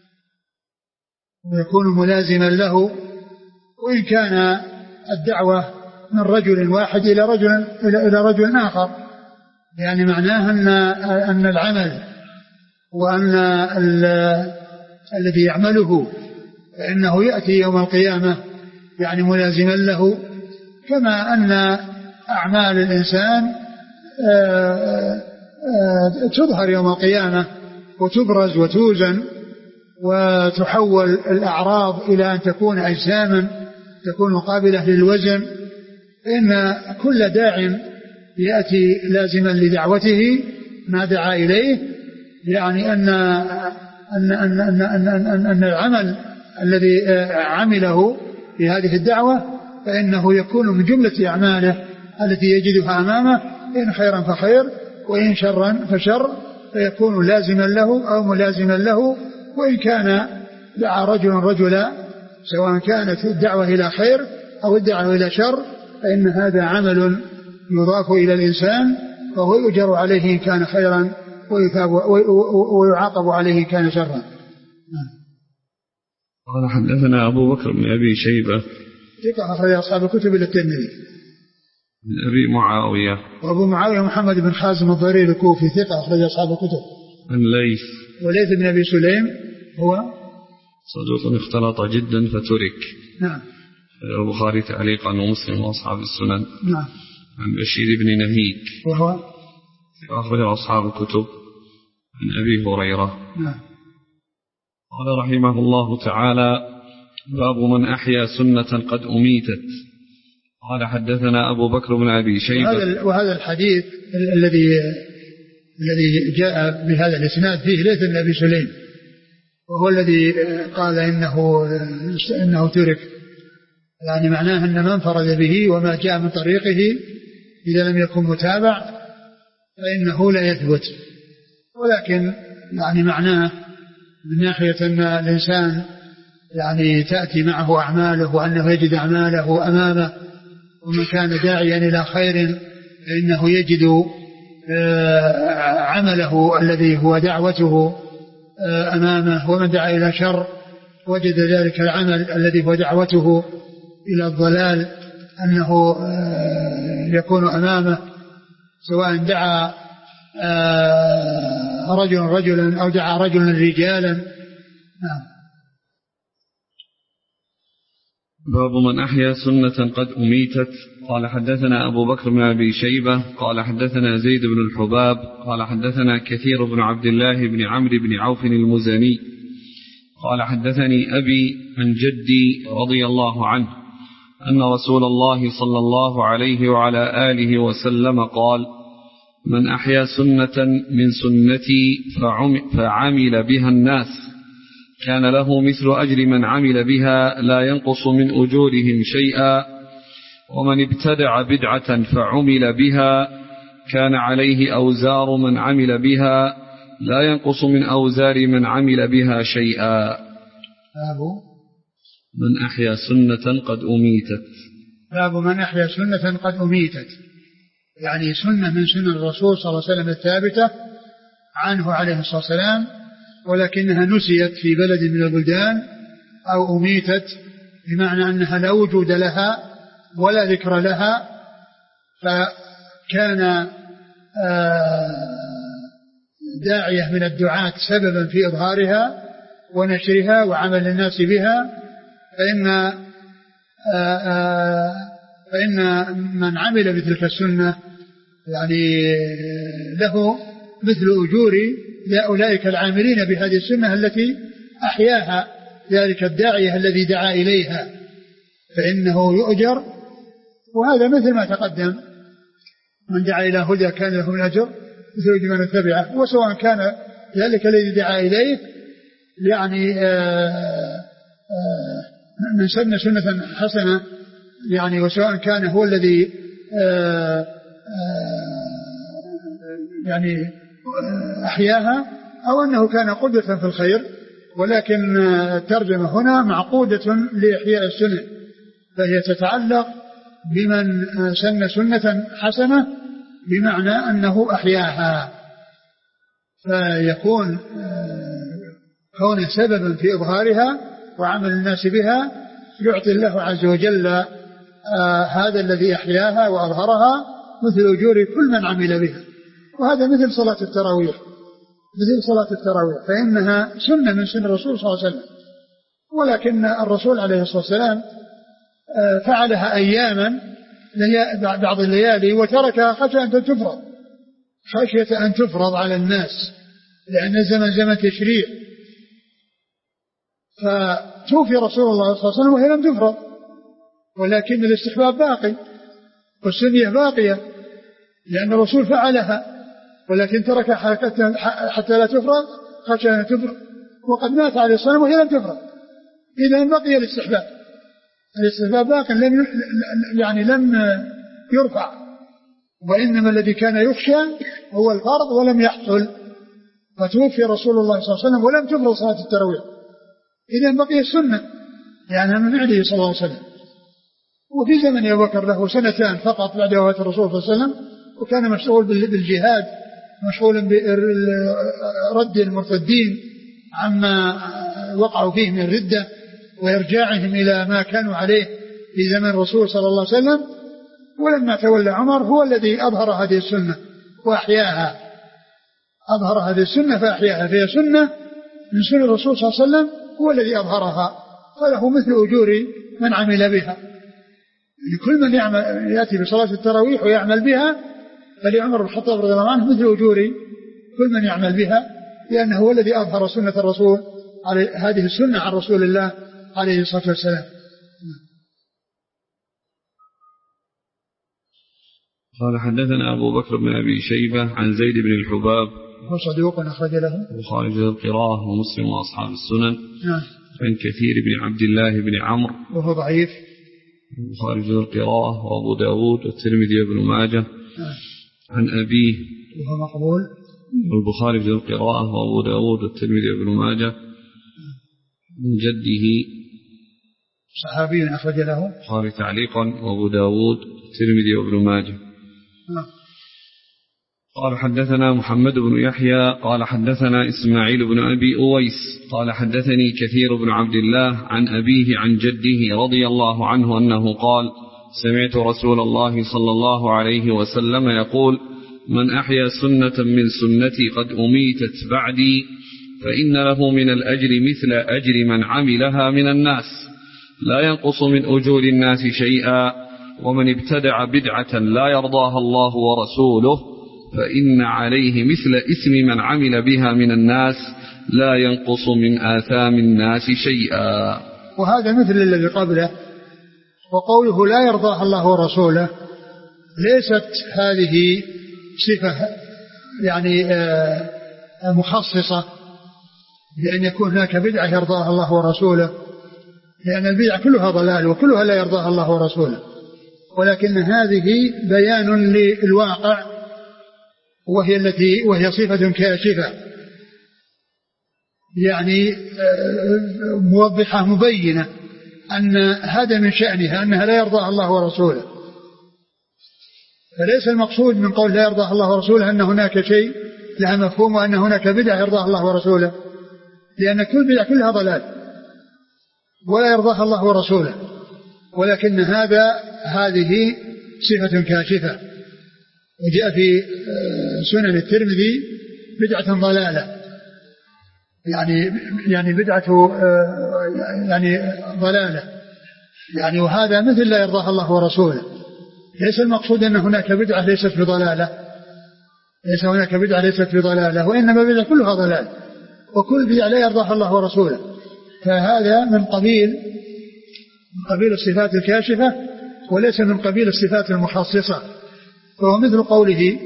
ويكون ملازما له، وإن كان الدعوة من رجل واحد إلى رجل آخر، يعني معناه أن العمل وأن الذي يعمله فإنه يأتي يوم القيامة يعني ملازما له، كما أن أعمال الإنسان تظهر يوم القيامة وتبرز وتوزن وتحول الأعراض إلى أن تكون أجساما تكون قابلة للوزن، إن كل داع يأتي لازما لدعوته ما دعا إليه، يعني أن العمل الذي عمله في هذه الدعوة فإنه يكون من جملة أعماله التي يجدها أمامه، إن خيرا فخير وإن شرا فشر، فيكون لازما له أو ملازما له. وإن كان دعا رجل رجلا، سواء كانت الدعوة إلى خير أو الدعوة إلى شر، فإن هذا عمل يضاف إلى الإنسان، فهو يؤجر عليه إن كان خيرا ويعاقب عليه إن كان شرا. قال حدثنا أبو بكر بن أبي شيبة، ثقة أخرج أصحاب الكتب إلى الترمذي. من أبي معاوية، وأبو معاوية محمد بن حازم الضرير الكوفي، ثقة أخرج أصحاب الكتب. عن ليث، وليث بن أبي سليم هو صدوق اختلط جدا فترك. نعم. البخاري تعليقا ومسلم وأصحاب السنن. نعم. عن بشير بن نهيك وهو أخرج أصحاب الكتب. عن أبي هريرة. نعم. قال رحمه الله تعالى: باب من أحيا سنة قد أميتت. قال حدثنا أبو بكر بن أبي شيبة. وهذا الحديث الذي جاء بهذا الإسناد فيه ليث بن أبي سليم، وهو الذي قال إنه ترك، يعني معناه أن من فرد به وما جاء من طريقه إذا لم يكن متابع فإنه لا يثبت. ولكن يعني معناه من ناحية أن الإنسان يعني تأتي معه أعماله وأنه يجد أعماله أمامه، ومن كان داعيا إلى خير فإنه يجد عمله الذي هو دعوته أمامه، ومن دعا إلى شر وجد ذلك العمل الذي هو دعوته إلى الضلال أنه يكون أمامه، سواء دعا رجل رجلا أو دعا رجلا رجالا. نعم. باب من أحيا سنة قد أميتت. قال حدثنا أبو بكر بن أبي شيبة قال حدثنا زيد بن الحباب قال حدثنا كثير بن عبد الله بن عمرو بن عوف المزني قال حدثني أبي عن جدي رضي الله عنه أن رسول الله صلى الله عليه وعلى آله وسلم قال: من أحيا سنة من سنتي فعمل بها الناس كان له مثل أجر من عمل بها لا ينقص من أجورهم شيئا، ومن ابتدع بدعة فعمل بها كان عليه أوزار من عمل بها لا ينقص من أوزار من عمل بها شيئا. من أحيا سنة قد أميتت. باب من أحيا سنة قد أميتت، يعني سنة من سنن الرسول صلى الله عليه وسلم الثابتة عنه عليه الصلاة والسلام، ولكنها نسيت في بلد من البلدان أو أميتت، بمعنى أنها لا وجود لها ولا ذكر لها، فكان داعية من الدعاة سببا في إظهارها ونشرها وعمل الناس بها، فإن من عمل بتلك السنة يعني له مثل أجور أولئك العاملين بهذه السنة التي أحياها ذلك الداعية الذي دعا إليها، فإنه يؤجر. وهذا مثل ما تقدم، من دعا إلى هدى كان له من أجر مثل أجر من اتبعه، وسواء كان ذلك الذي دعا إليه يعني من سن سنة حسنة، يعني وسواء كان هو الذي يعني أحياها أو أنه كان قدوة في الخير، ولكن الترجمة هنا معقودة لإحياء السنة، فهي تتعلق بمن سن سنة حسنة بمعنى أنه أحياها، فيكون كونه سببا في إظهارها وعمل الناس بها يعطي الله عز وجل هذا الذي أحياها وأظهرها مثل أجور كل من عمل بها. وهذا مثل صلاة التراويح، فإنها سنة من سنة الرسول صلى الله عليه وسلم، ولكن الرسول عليه الصلاة والسلام فعلها أياما بعض الليالي وتركها خشية أن تفرض على الناس، لأن الزمن زمن تشريع، فتوفي رسول الله صلى الله عليه وسلم وهي لم تفرض، ولكن الاستحباب باقي والسنية باقية، لأن الرسول فعلها ولكن تركها حتى لا تفرض خشية أن تفرض، وقد مات عليه الصلاة والسلام وهي لم تفرض، إذن بقي الاستحباب باقي لم يرفع، وإنما الذي كان يخشى هو الفرض ولم يحصل، فتوفي رسول الله صلى الله عليه وسلم ولم تفرض صلاة التراويح، إذن بقي السنة يعني من فعله صلى الله عليه وسلم. وفي زمن أبي بكر له سنتان فقط بعد وفاة الرسول صلى الله عليه وسلم، وكان مشغول بالجهاد، مشغول برد المرتدين عما وقعوا فيه من الردة وإرجاعهم إلى ما كانوا عليه في زمن الرسول صلى الله عليه وسلم. ولما تولى عمر هو الذي أظهر هذه السنة وأحياها، فهي سنة من سنة الرسول صلى الله عليه وسلم، هو الذي أظهرها، فله مثل أجور من عمل بها. لكل من يأتي بصلاة التراويح ويعمل بها فلعمر بن الخطاب رضي الله عنه مثل أجور كل من يعمل بها، لأنه هو الذي أظهر سنة الرسول هذه السنة عن رسول الله عليه الصلاة والسلام. قال حدثنا أبو بكر بن أبي شيبة عن زيد بن الحباب هو صديق أخرج له البخاري في القراءة ومسلم وأصحاب السنن. عن كثير بن عبد الله بن عمرو وهو ضعيف، البخاري في القراءة وأبو داود والترمذي وابن ماجه. عن أبيه وهو مقبول، البخاري في القراءة وأبو داود والترمذي وابن ماجه. من جده صحابي أخرج له البخاري تعليقا وأبو داود والترمذي وابن ماجه. قال حدثنا محمد بن يحيى قال حدثنا إسماعيل بن أبي أويس قال حدثني كثير بن عبد الله عن أبيه عن جده رضي الله عنه أنه قال: سمعت رسول الله صلى الله عليه وسلم يقول: من أحيا سنة من سنتي قد أميتت بعدي فإن له من الأجر مثل أجر من عملها من الناس لا ينقص من أجور الناس شيئا، ومن ابتدع بدعة لا يرضاها الله ورسوله فإن عليه مثل إثم من عمل بها من الناس لا ينقص من آثام الناس شيئا. وهذا مثل الذي قبله. وقوله لا يرضاها الله ورسوله ليست هذه صفة يعني مخصصة بأن يكون هناك بدعة يرضاها الله ورسوله، لأن البدعة كلها ضلال وكلها لا يرضاها الله ورسوله، ولكن هذه بيان للواقع وهي صفة كاشفة يعني موضحة مبينة أن هذا من شأنها أنها لا يرضاها الله ورسوله. فليس المقصود من قول لا يرضاها الله ورسوله أن هناك شيء لها مفهوم وأن هناك بدعة يرضاها الله ورسوله، لأن كل بدعة كلها ضلال ولا يرضاها الله ورسوله، ولكن هذه صفة كاشفة. وجاء في سنن الترمذي بدعة ضلالة يعني بدعة يعني ضلالة يعني، وهذا مثل لا يرضاها الله ورسوله. ليس المقصود أن هناك بدعة ليست بضلالة، ليس هناك بدعة ليست بضلالة، وإنما بدعة كلها ضلال وكل بدعة لا يرضاها الله ورسوله. فهذا من قبيل الصفات الكاشفة وليس من قبيل الصفات المخصصة. فهو مثل قوله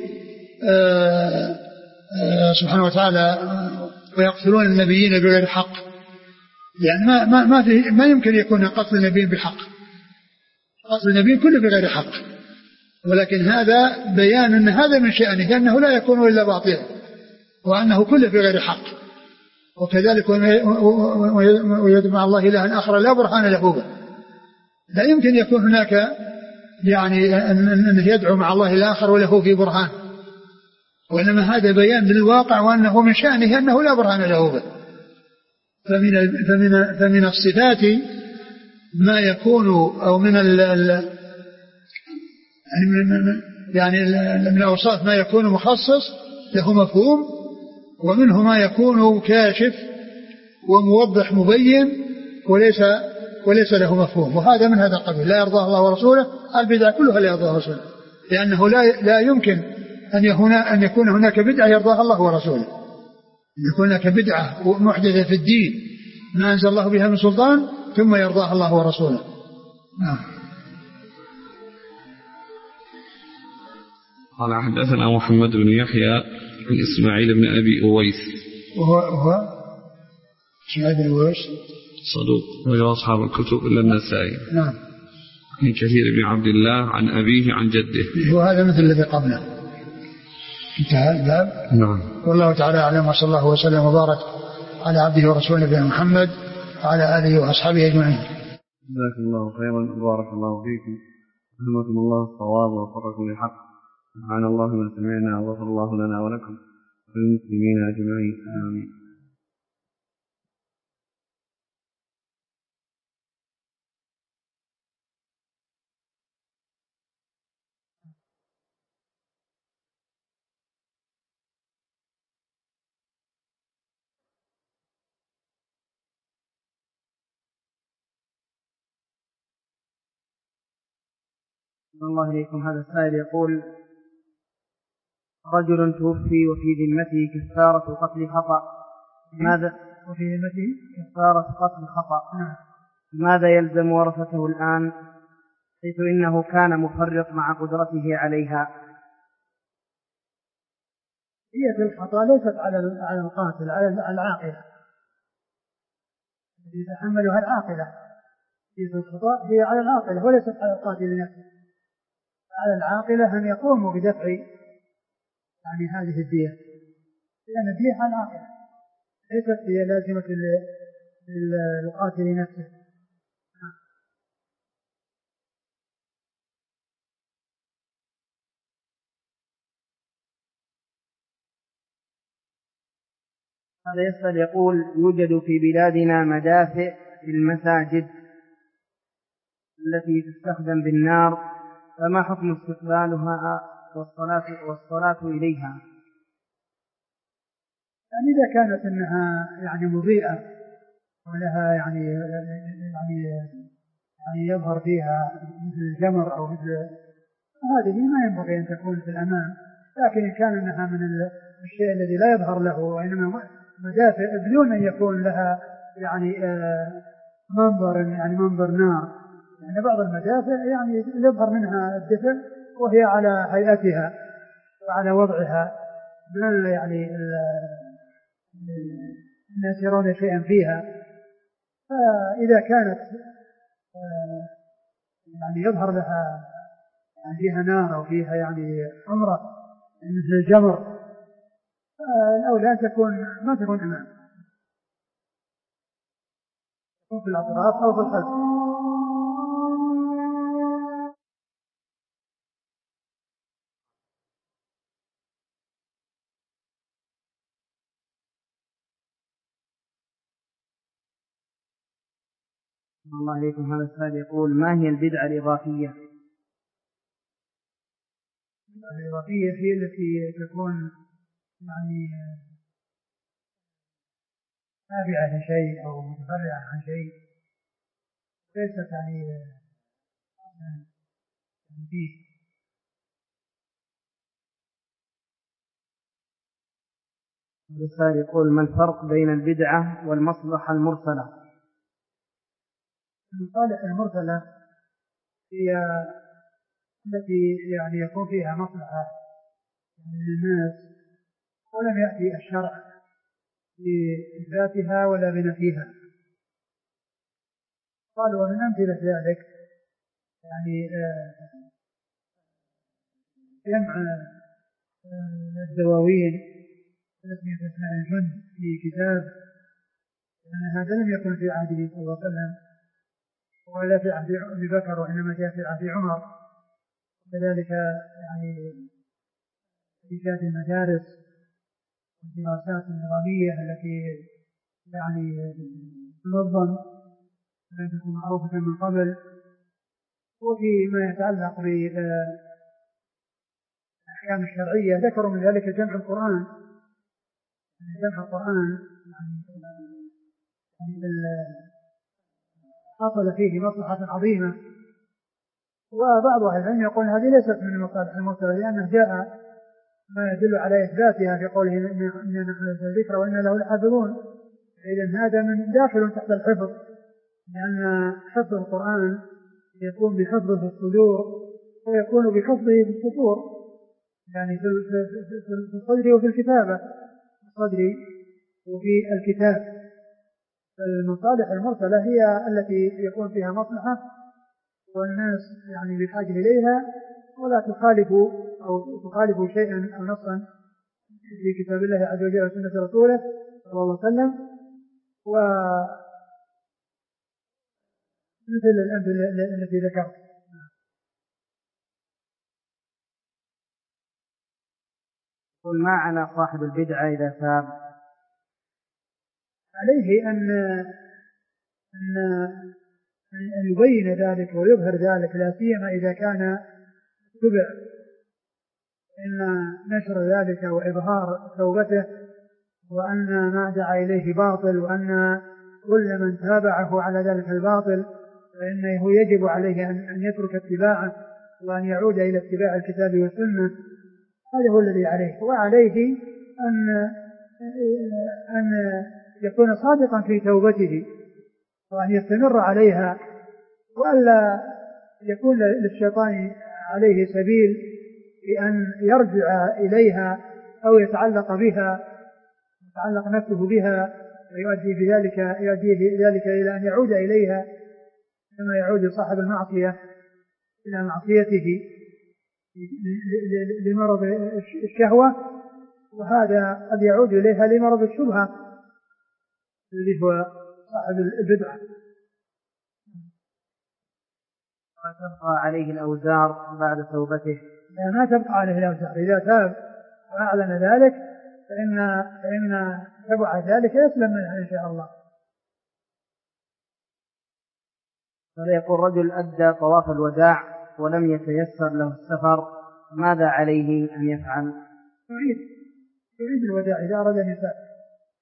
سبحانه وتعالى: ويقتلون النبيين بغير حق. يعني ما يمكن يكون قتل النبي بحق، قتل النبي كله بغير حق، ولكن هذا بيان أن هذا من شأنه لأنه لا يكون إلا باطلا وأنه كله بغير حق. وكذلك ويدعو مع الله إلها آخر لا برهان له به، لا يمكن يكون هناك يعني أنه يدعو مع الله الآخر وله في برهان، وإنما هذا بيان للواقع وأنه من شأنه أنه لا برهان له به. فمن الصفات ما يكون أو من من الأوصاف ما يكون مخصص له مفهوم، ومنه ما يكون كاشف وموضح مبين وليس له مفهوم، وهذا من هذا القبيل. لا يرضاه الله ورسوله، البدعة كلها لا يرضاها ورسوله، لأنه لا يمكن أن يكون هناك بدعة يرضاها الله ورسوله، أن يكون هناك بدعة محدثة في الدين ما أنزل الله بها من سلطان ثم يرضاها الله ورسوله. قال: حدثنا محمد بن يحيى عن إسماعيل بن أبي أويس، وهو إسماعيل بن أويس صدوق وجاء أصحاب الكتب إلا النسائي. نعم. عن كثير بن عبد الله عن أبيه عن جده، وهذا مثل الذي قبله. انتهى الباب. نعم. والله تعالى أعلم، وصلى الله وسلم وبارك على عبده ورسوله نبينا محمد وعلى آله وأصحابه أجمعين. جزاكم الله خيرا، بارك الله فيكم، رحمكم الله الصواب ووفقكم للحق، سبحان الله ما سمعنا وغفر الله لنا ولكم وللمسلمين أجمعين، آمين. الله إليكم. هذا السائل يقول: رجل توفي وفي ذمته كفارة قتل خطأ، ماذا وفي ذمته كفارة قتل خطأ، ماذا يلزم ورثته الآن، حيث إنه كان مفرط مع قدرته عليها؟ دية الخطأ ليست على القاتل، على العاقلة يتحملها العاقلة. دية الخطأ هي على العاقلة وليست على القاتل نفسه، على العاقلة أن يقوموا بدفع يعني هذه الدية، لأن الدية على العاقلة ليست هي لازمة للقاتل نفسه. هذا يسأل يقول: يوجد في بلادنا مدافع في المساجد التي تستخدم بالنار، فما حكم استقبالها والصلاة إليها؟ يعني إذا كانت أنها يعني مضيئة ولها يعني يظهر فيها مثل الجمر أو مثل هذه ما ينبغي أن تكون في الأمام. لكن إن كان أنها من الشيء الذي لا يظهر له وإنما مدافع بدون أن يكون لها يعني منظر نار، يعني بعض المدافع يعني يظهر منها الدفء وهي على هيئتها وعلى وضعها، ما يعني الناس يرون شيئا فيها. فإذا كانت يعني يظهر لها يعني فيها نار أو فيها يعني حمرة مثل الجمر، الأولى أن ما تكون أمام، تكون في الأطراف أو في الخلف. الله عليكم. هذا السؤال يقول: ما هي البدعة الإضافية؟ الإضافية هي التي تكون يعني تابعة لشيء أو متفرعة عن شيء، ليست يعني فيه. السؤال يقول: ما الفرق بين البدعة والمصلحة المرسلة؟ المصالح المرسلة هي التي يعني يكون فيها مصلحة للناس ولم يأتي الشرع بذاتها ولا بنفيها. قالوا ومن أمثلة ذلك يعني جمع الدواوين تسمية أسماء الجند في كتاب، لأن هذا لم يكن في عهده صلى الله عليه وسلم ولا في عهد أبي بكر، وإنما جاء في عهد عمر. وكذلك يعني إنشاء المدارس والدراسات النظامية التي يعني تنظم ولم تكن معروفة من قبل. وفي ما يتعلق بالأحكام الشرعية ذكروا من ذلك جمع القرآن. جمع القرآن حصل فيه مصلحة عظيمة، وبعض أهل العلم يقول هذه ليست من المصالح المرسلة، لأنه جاء ما يدل على إثباتها في قوله إن نحن الذكر وإن له لحافظون. إذن هذا من داخل تحت الحفظ، لأن حفظ القرآن يكون بحفظه في الصدور ويكون بحفظه في السطور، يعني في الصدر وفي الكتابة، في الصدر وفي الكتاب. فالمصالح المرسلة هي التي يكون فيها مصلحة والناس يعني بحاجة إليها ولا تخالف شيئا أو نصا في كتاب الله عز وجل وسنة رسوله صلى الله عليه وسلم. ومثل الأمثلة التي ذكرت. قل: ما على صاحب البدعة إذا تاب؟ عليه أن يبين ذلك ويظهر ذلك، لا سيما إذا كان تبع، إن نشر ذلك وإظهار توبته وأن ما دعا إليه باطل، وأن كل من تابعه على ذلك الباطل فإنه يجب عليه أن يترك اتباعه وأن يعود إلى اتباع الكتاب والسنة. هذا هو الذي عليه. وعليه أن يكون صادقا في توبته وأن يستمر عليها، وألا يكون للشيطان عليه سبيل بأن يرجع إليها أو يتعلق نفسه بها ويؤدي ذلك إلى أن يعود إليها كما يعود صاحب المعصية إلى معصيته لمرض الشهوة، وهذا قد يعود إليها لمرض الشبهة الذي هو صاحب البدعة. وتبقى عليه الأوزار بعد توبته؟ لا، ما تبقى عليه الأوزار. إذا تاب وأعلن ذلك فإن تبع ذلك يسلم منها إن شاء الله. هذا يقول رجل أدى طواف الوداع ولم يتيسر له السفر، ماذا عليه أن يفعل؟ يعيد الوداع إذا أراد أن يسافر.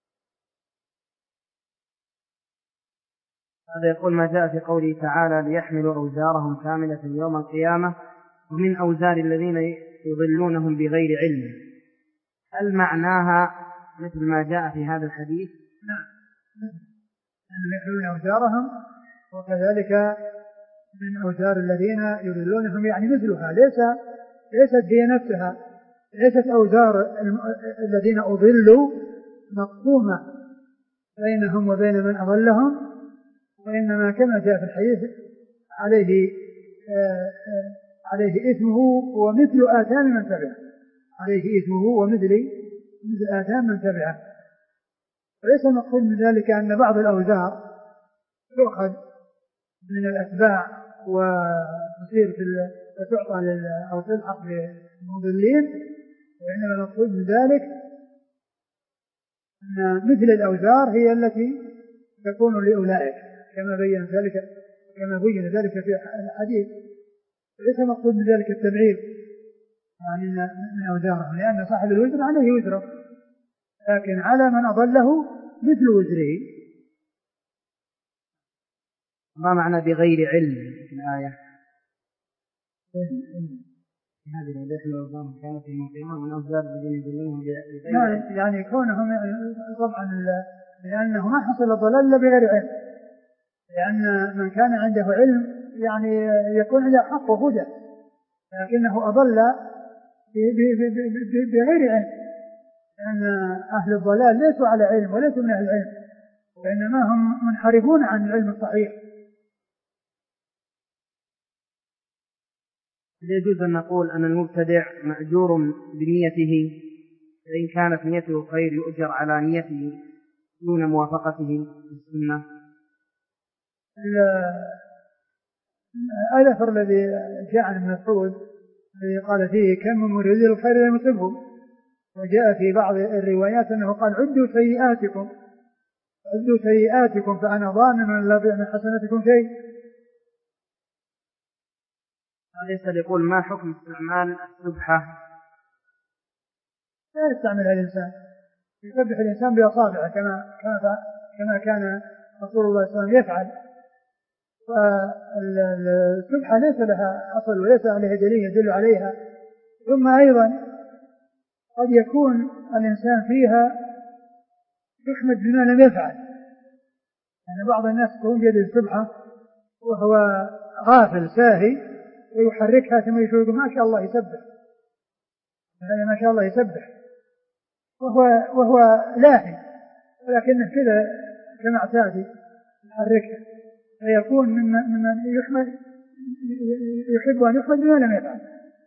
هذا يقول ما جاء في قوله تعالى ليحملوا أوزارهم كاملة يوم القيامة ومن أوزار الذين يضلونهم بغير علم، هل معناها مثل ما جاء في هذا الحديث؟ نعم، أن يحملون أوزارهم وكذلك من أوزار الذين يضلونهم، يعني مثلها ليست هي نفسها، ليست أوزار الذين أضلوا مقسومة بينهم وبين من أضلهم، وإنما كما جاء في الحديث عليه إثمه ومثل آثام من تبعه، عليه إثمه ومثل آثام من تبعه. وليس المقصود من ذلك أن بعض الأوزار تؤخذ من الأتباع وتصير تعطى أو تلحق بالمضلين، وإنما المقصود من ذلك أن مثل الأوزار هي التي تكون لأولئك كما بين ذلك في الحديث. ليس المقصود من ذلك التبعير يعني من أوزارهم، لأن صاحب الوزر عليه وزره، لكن على من أضله مثل وزره. ما معنى بغير علم في الآية؟ هذه الأوزار الأوزار كانت في المقيمة من أوزار الذين يدلونهم يعني كونهم طبعا لأنه ما حصل الضلال إلا بغير علم، لأن من كان عنده علم يعني يكون عنده حق وهدى، لكنه أضل بغير علم، لأن أهل الضلال ليسوا على علم وليسوا من أهل العلم، وإنما هم منحرفون عن العلم الصحيح. يجوز أن نقول أن المبتدع مأجور بنيته، فإن كانت نيته خير يؤجر على نيته دون موافقته للسنة. الأثر الذي جاء عن مسعود الذي قال فيه كم من مريد الخير لم يصبه، وجاء في بعض الروايات أنه قال عدوا سيئاتكم فأنا ضامن أن لا يضيع من حسناتكم شيء. هذا يقول ما حكم استعمال السبحة؟ لا يستعملها الإنسان، يسبح الإنسان بأصابعه كما كان رسول الله صلى الله عليه وسلم يفعل. فالسبحة ليس لها أصل وليس عليها دليل يدل عليها. ثم أيضا قد يكون الإنسان فيها يحمد بما لم يفعل، يعني بعض الناس يكون بيده السبحة وهو غافل ساهي ويحركها ثم يقول ما شاء الله يسبح، هذا ما شاء الله يسبح وهو لاهي، ولكنه كذا كما اعتاد يحركها، فيكون ممن يحب أن يحمد بما لم يفعل.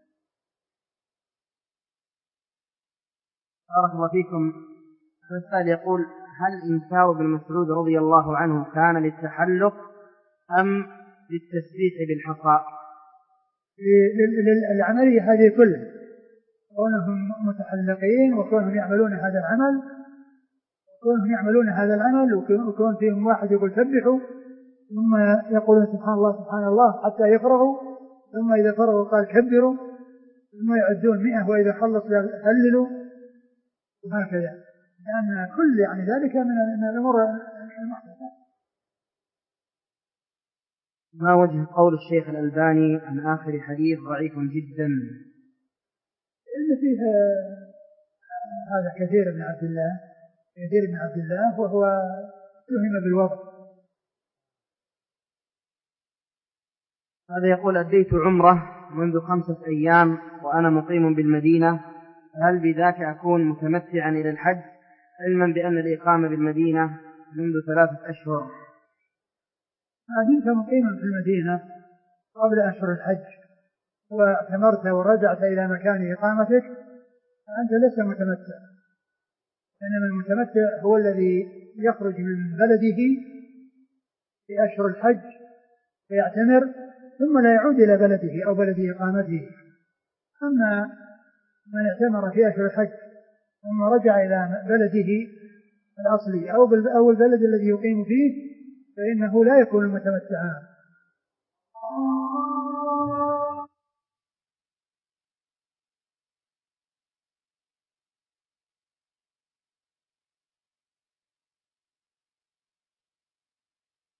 بارك الله فيكم. السؤال يقول هل الإنكار بن مسعود رضي الله عنه كان للتحلق أم للتسبيح بالحصى؟ للعملية هذه كلها، كونهم متحلقين وكونهم يعملون هذا العمل وكون فيهم واحد يقول سبحوا ثم يقولون سبحان الله حتى يفرغوا، ثم إذا فرغوا قال كبروا، ثم يعدون 100 وإذا خلص هللوا، وهكذا، لأن كل يعني ذلك من الأمور المحدثة. ما وجه قول الشيخ الألباني عن آخر حديث ضعيف جدا؟ إن فيه هذا كثير بن عبد الله وهو اتهم بالوضع. هذا يقول أديت عمرة منذ 5 أيام وأنا مقيم بالمدينة، هل بذاك أكون متمتعا إلى الحج علما بأن الإقامة بالمدينة منذ 3 أشهر؟ أنت مقيما في المدينة قبل أشهر الحج واعتمرت ورجعت إلى مكان إقامتك فأنت لست متمتع، إنما المتمتع هو الذي يخرج من بلده في أشهر الحج فيعتمر ثم لا يعود إلى بلده أو بلد إقامته. أما من اعتمر في أشهر الحج ثم رجع إلى بلده الأصلي أو البلد الذي يقيم فيه فإنه لا يكون متمتعا،